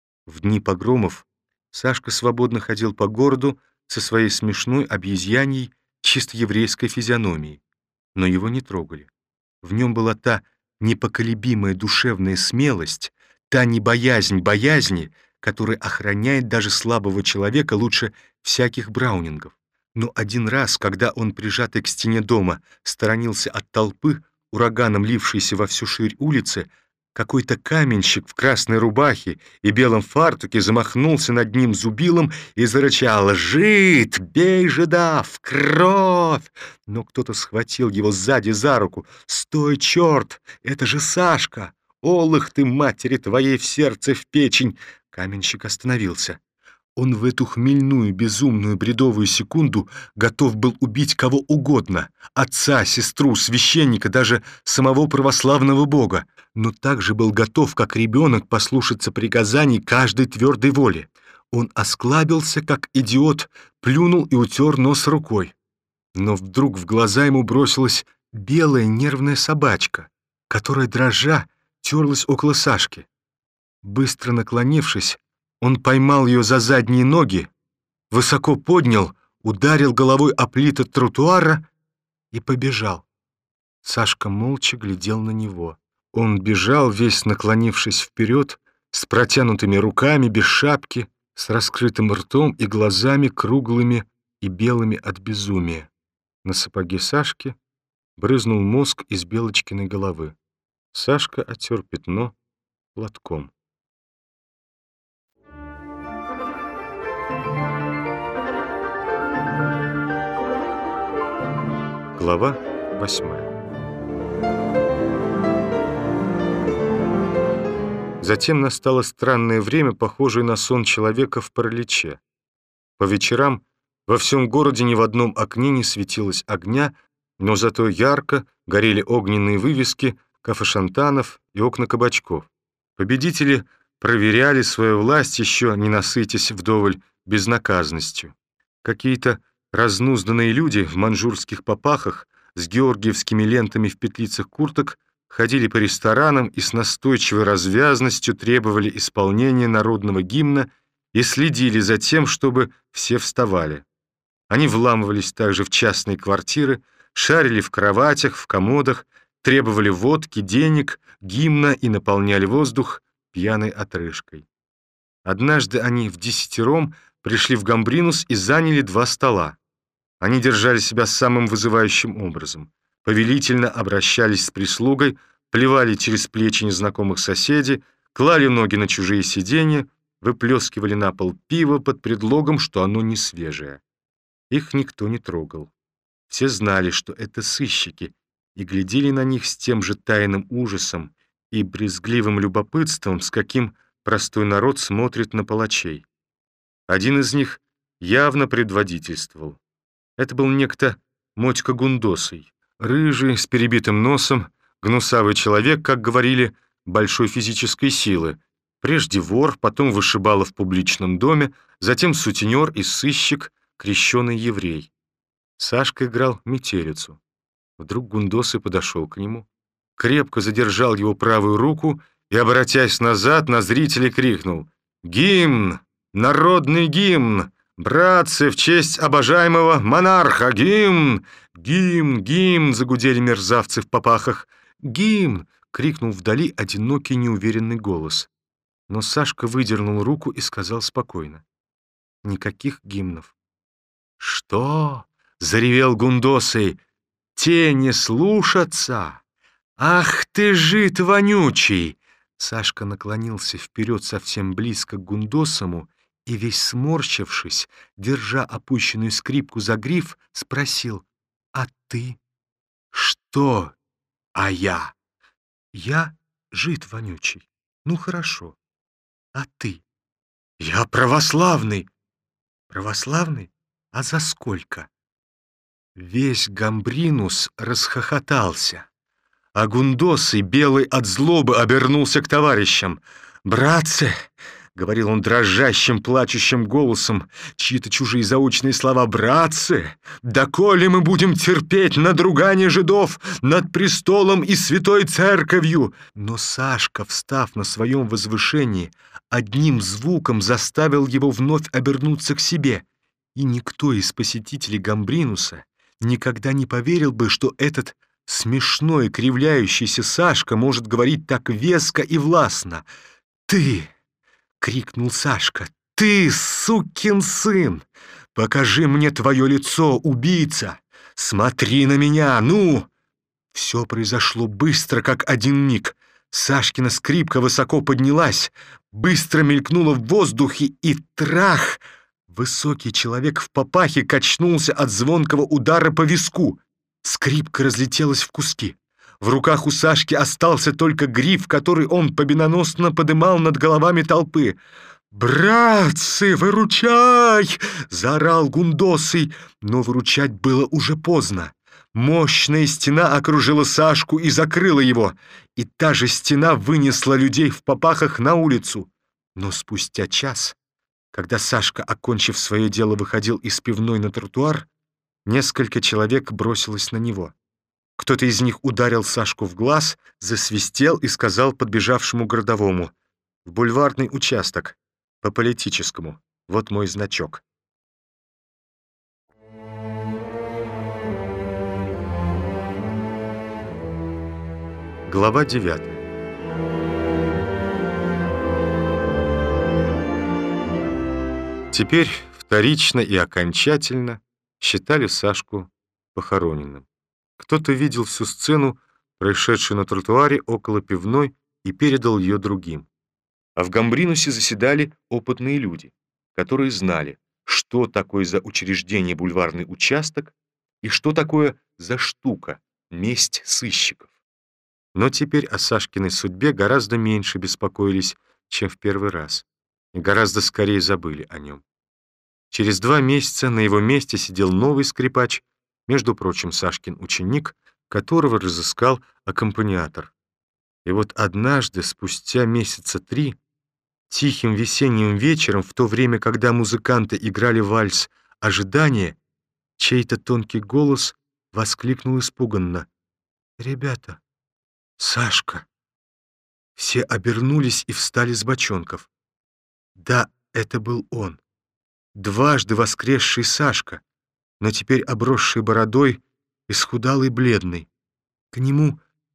В дни погромов Сашка свободно ходил по городу со своей смешной обезьяньей, чисто еврейской физиономией, но его не трогали. В нем была та непоколебимая душевная смелость, та небоязнь боязни, которая охраняет даже слабого человека лучше всяких браунингов. Но один раз, когда он, прижатый к стене дома, сторонился от толпы, ураганом лившейся во всю ширь улицы, какой-то каменщик в красной рубахе и белом фартуке замахнулся над ним зубилом и зарычал: «Жид, бей жида, в кровь!» Но кто-то схватил его сзади за руку. «Стой, черт! Это же Сашка! Олых ты, матери твоей, в сердце, в печень!» Каменщик остановился. Он в эту хмельную, безумную, бредовую секунду готов был убить кого угодно — отца, сестру, священника, даже самого православного Бога, но также был готов, как ребенок, послушаться приказаний каждой твердой воли. Он осклабился, как идиот, плюнул и утер нос рукой. Но вдруг в глаза ему бросилась белая нервная собачка, которая, дрожа, терлась около Сашки. Быстро наклонившись, он поймал ее за задние ноги, высоко поднял, ударил головой о плиты тротуара и побежал. Сашка молча глядел на него. Он бежал, весь наклонившись вперед, с протянутыми руками, без шапки, с раскрытым ртом и глазами круглыми и белыми от безумия. На сапоге Сашки брызнул мозг из Белочкиной головы. Сашка оттер пятно платком. Глава восьмая. Затем настало странное время, похожее на сон человека в параличе. По вечерам во всем городе ни в одном окне не светилось огня, но зато ярко горели огненные вывески кафе-шантанов и окна кабачков. Победители проверяли свою власть, еще не насытясь вдоволь безнаказанностью. Какие-то разнузданные люди в манжурских папахах с георгиевскими лентами в петлицах курток ходили по ресторанам и с настойчивой развязностью требовали исполнения народного гимна и следили за тем, чтобы все вставали. Они вламывались также в частные квартиры, шарили в кроватях, в комодах, требовали водки, денег, гимна и наполняли воздух пьяной отрыжкой. Однажды они вдесятером пришли в Гамбринус и заняли два стола. Они держали себя самым вызывающим образом. Повелительно обращались с прислугой, плевали через плечи незнакомых соседей, клали ноги на чужие сиденья, выплескивали на пол пиво под предлогом, что оно не свежее. Их никто не трогал. Все знали, что это сыщики, и глядели на них с тем же тайным ужасом и брезгливым любопытством, с каким простой народ смотрит на палачей. Один из них явно предводительствовал. Это был некто Мотька Гундосый, рыжий, с перебитым носом, гнусавый человек, как говорили, большой физической силы. Прежде вор, потом вышибала в публичном доме, затем сутенер и сыщик, крещеный еврей. Сашка играл метелицу. Вдруг Гундосый подошел к нему, крепко задержал его правую руку и, обратясь назад, на зрителей крикнул: «Гимн! Народный гимн! Братцы, в честь обожаемого монарха! Гимн! Гимн! Гимн!» — загудели мерзавцы в попахах. «Гимн!» — крикнул вдали одинокий неуверенный голос. Но Сашка выдернул руку и сказал спокойно: «Никаких гимнов». «Что?» — заревел Гундосый. «Те не слушаться? Ах ты, жид вонючий!» Сашка наклонился вперед совсем близко к Гундосому и, весь сморщившись, держа опущенную скрипку за гриф, спросил: «А ты?» «Что? А я?» «Я жид вонючий. Ну, хорошо. А ты?» «Я православный». «Православный? А за сколько?» Весь Гамбринус расхохотался, а Гундосый, белый от злобы, обернулся к товарищам. «Братцы!» — говорил он дрожащим, плачущим голосом, чьи-то чужие заученные слова: «Братцы! Доколе мы будем терпеть надругание жидов над престолом и святой церковью?» Но Сашка, встав на своем возвышении, одним звуком заставил его вновь обернуться к себе, и никто из посетителей Гамбринуса никогда не поверил бы, что этот смешной, кривляющийся Сашка может говорить так веско и властно. «Ты!» — крикнул Сашка. «Ты, сукин сын! Покажи мне твое лицо, убийца! Смотри на меня, ну!» Все произошло быстро, как один миг. Сашкина скрипка высоко поднялась, быстро мелькнула в воздухе, и трах! Высокий человек в папахе качнулся от звонкого удара по виску. Скрипка разлетелась в куски. В руках у Сашки остался только гриф, который он победоносно подымал над головами толпы. «Братцы, выручай!» — заорал Гундосый, но выручать было уже поздно. Мощная стена окружила Сашку и закрыла его, и та же стена вынесла людей в попахах на улицу. Но спустя час, когда Сашка, окончив свое дело, выходил из пивной на тротуар, несколько человек бросилось на него. Кто-то из них ударил Сашку в глаз, засвистел и сказал подбежавшему городовому: «В бульварный участок, по политическому. Вот мой значок». Глава девятая. Теперь вторично и окончательно считали Сашку похороненным. Кто-то видел всю сцену, происшедшую на тротуаре около пивной, и передал ее другим. А в Гамбринусе заседали опытные люди, которые знали, что такое за учреждение бульварный участок и что такое за штука месть сыщиков. Но теперь о Сашкиной судьбе гораздо меньше беспокоились, чем в первый раз, и гораздо скорее забыли о нем. Через два месяца на его месте сидел новый скрипач, между прочим, Сашкин ученик, которого разыскал аккомпаниатор. И вот однажды, спустя месяца три, тихим весенним вечером, в то время, когда музыканты играли вальс «Ожидание», чей-то тонкий голос воскликнул испуганно: «Ребята, Сашка!» Все обернулись и встали с бочонков. Да, это был он, дважды воскресший Сашка, но теперь обросший бородой, исхудалый, бледный. К нему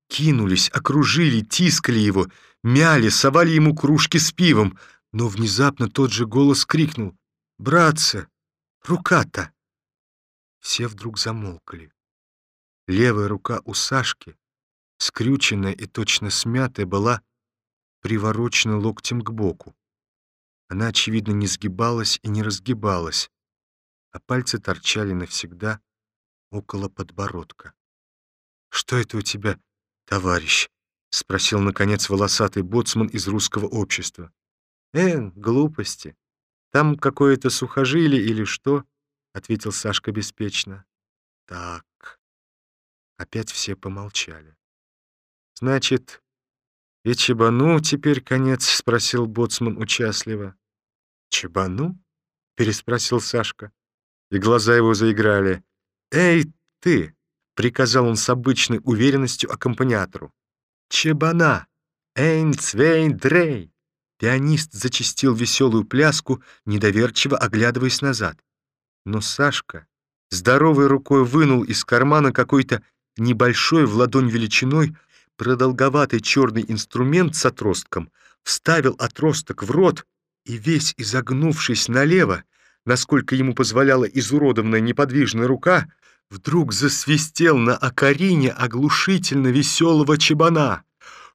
кинулись, окружили, тискали его, мяли, совали ему кружки с пивом. Но внезапно тот же голос крикнул: «Братцы, рука-то!» Все вдруг замолкли. Левая рука у Сашки, скрюченная и точно смятая, была приворочена локтем к боку. Она, очевидно, не сгибалась и не разгибалась, а пальцы торчали навсегда около подбородка. «Что это у тебя, товарищ?» — спросил, наконец, волосатый боцман из русского общества. «Э, глупости. Там какое-то сухожилие или что?» — ответил Сашка беспечно. «Так». Опять все помолчали. «Значит, и Чебану теперь конец?» — спросил боцман участливо. «Чебану?» — переспросил Сашка, и глаза его заиграли. «Эй, ты!» — приказал он с обычной уверенностью аккомпаниатору. «Чебана! Эйн, цвейн, дрей!» Пианист зачастил веселую пляску, недоверчиво оглядываясь назад. Но Сашка здоровой рукой вынул из кармана какой-то небольшой в ладонь величиной продолговатый черный инструмент с отростком, вставил отросток в рот и, весь изогнувшись налево, насколько ему позволяла изуродованная неподвижная рука, вдруг засвистел на окарине оглушительно веселого чебана.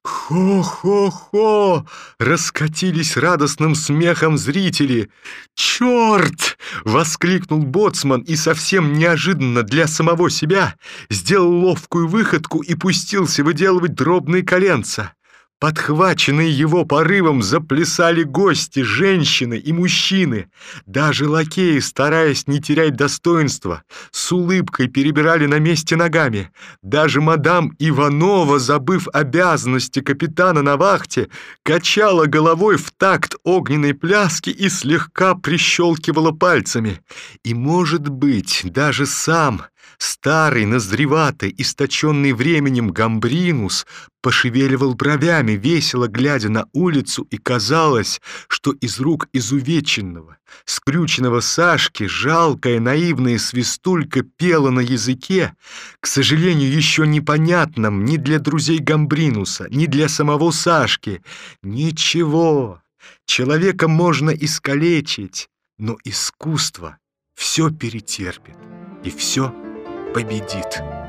«Хо-хо-хо!» — раскатились радостным смехом зрители. «Черт!» — воскликнул боцман и совсем неожиданно для самого себя сделал ловкую выходку и пустился выделывать дробные коленца. Подхваченные его порывом заплясали гости, женщины и мужчины. Даже лакеи, стараясь не терять достоинства, с улыбкой перебирали на месте ногами. Даже мадам Иванова, забыв обязанности капитана на вахте, качала головой в такт огненной пляски и слегка прищелкивала пальцами. И, может быть, даже сам старый, ноздреватый, источенный временем гамбринус пошевеливал бровями, весело глядя на улицу, и казалось, что из рук изувеченного, скрюченного Сашки жалкая наивная свистулька пела на языке, к сожалению, еще непонятном ни для друзей гамбринуса, ни для самого Сашки. Ничего, человека можно искалечить, но искусство все перетерпит и все победит.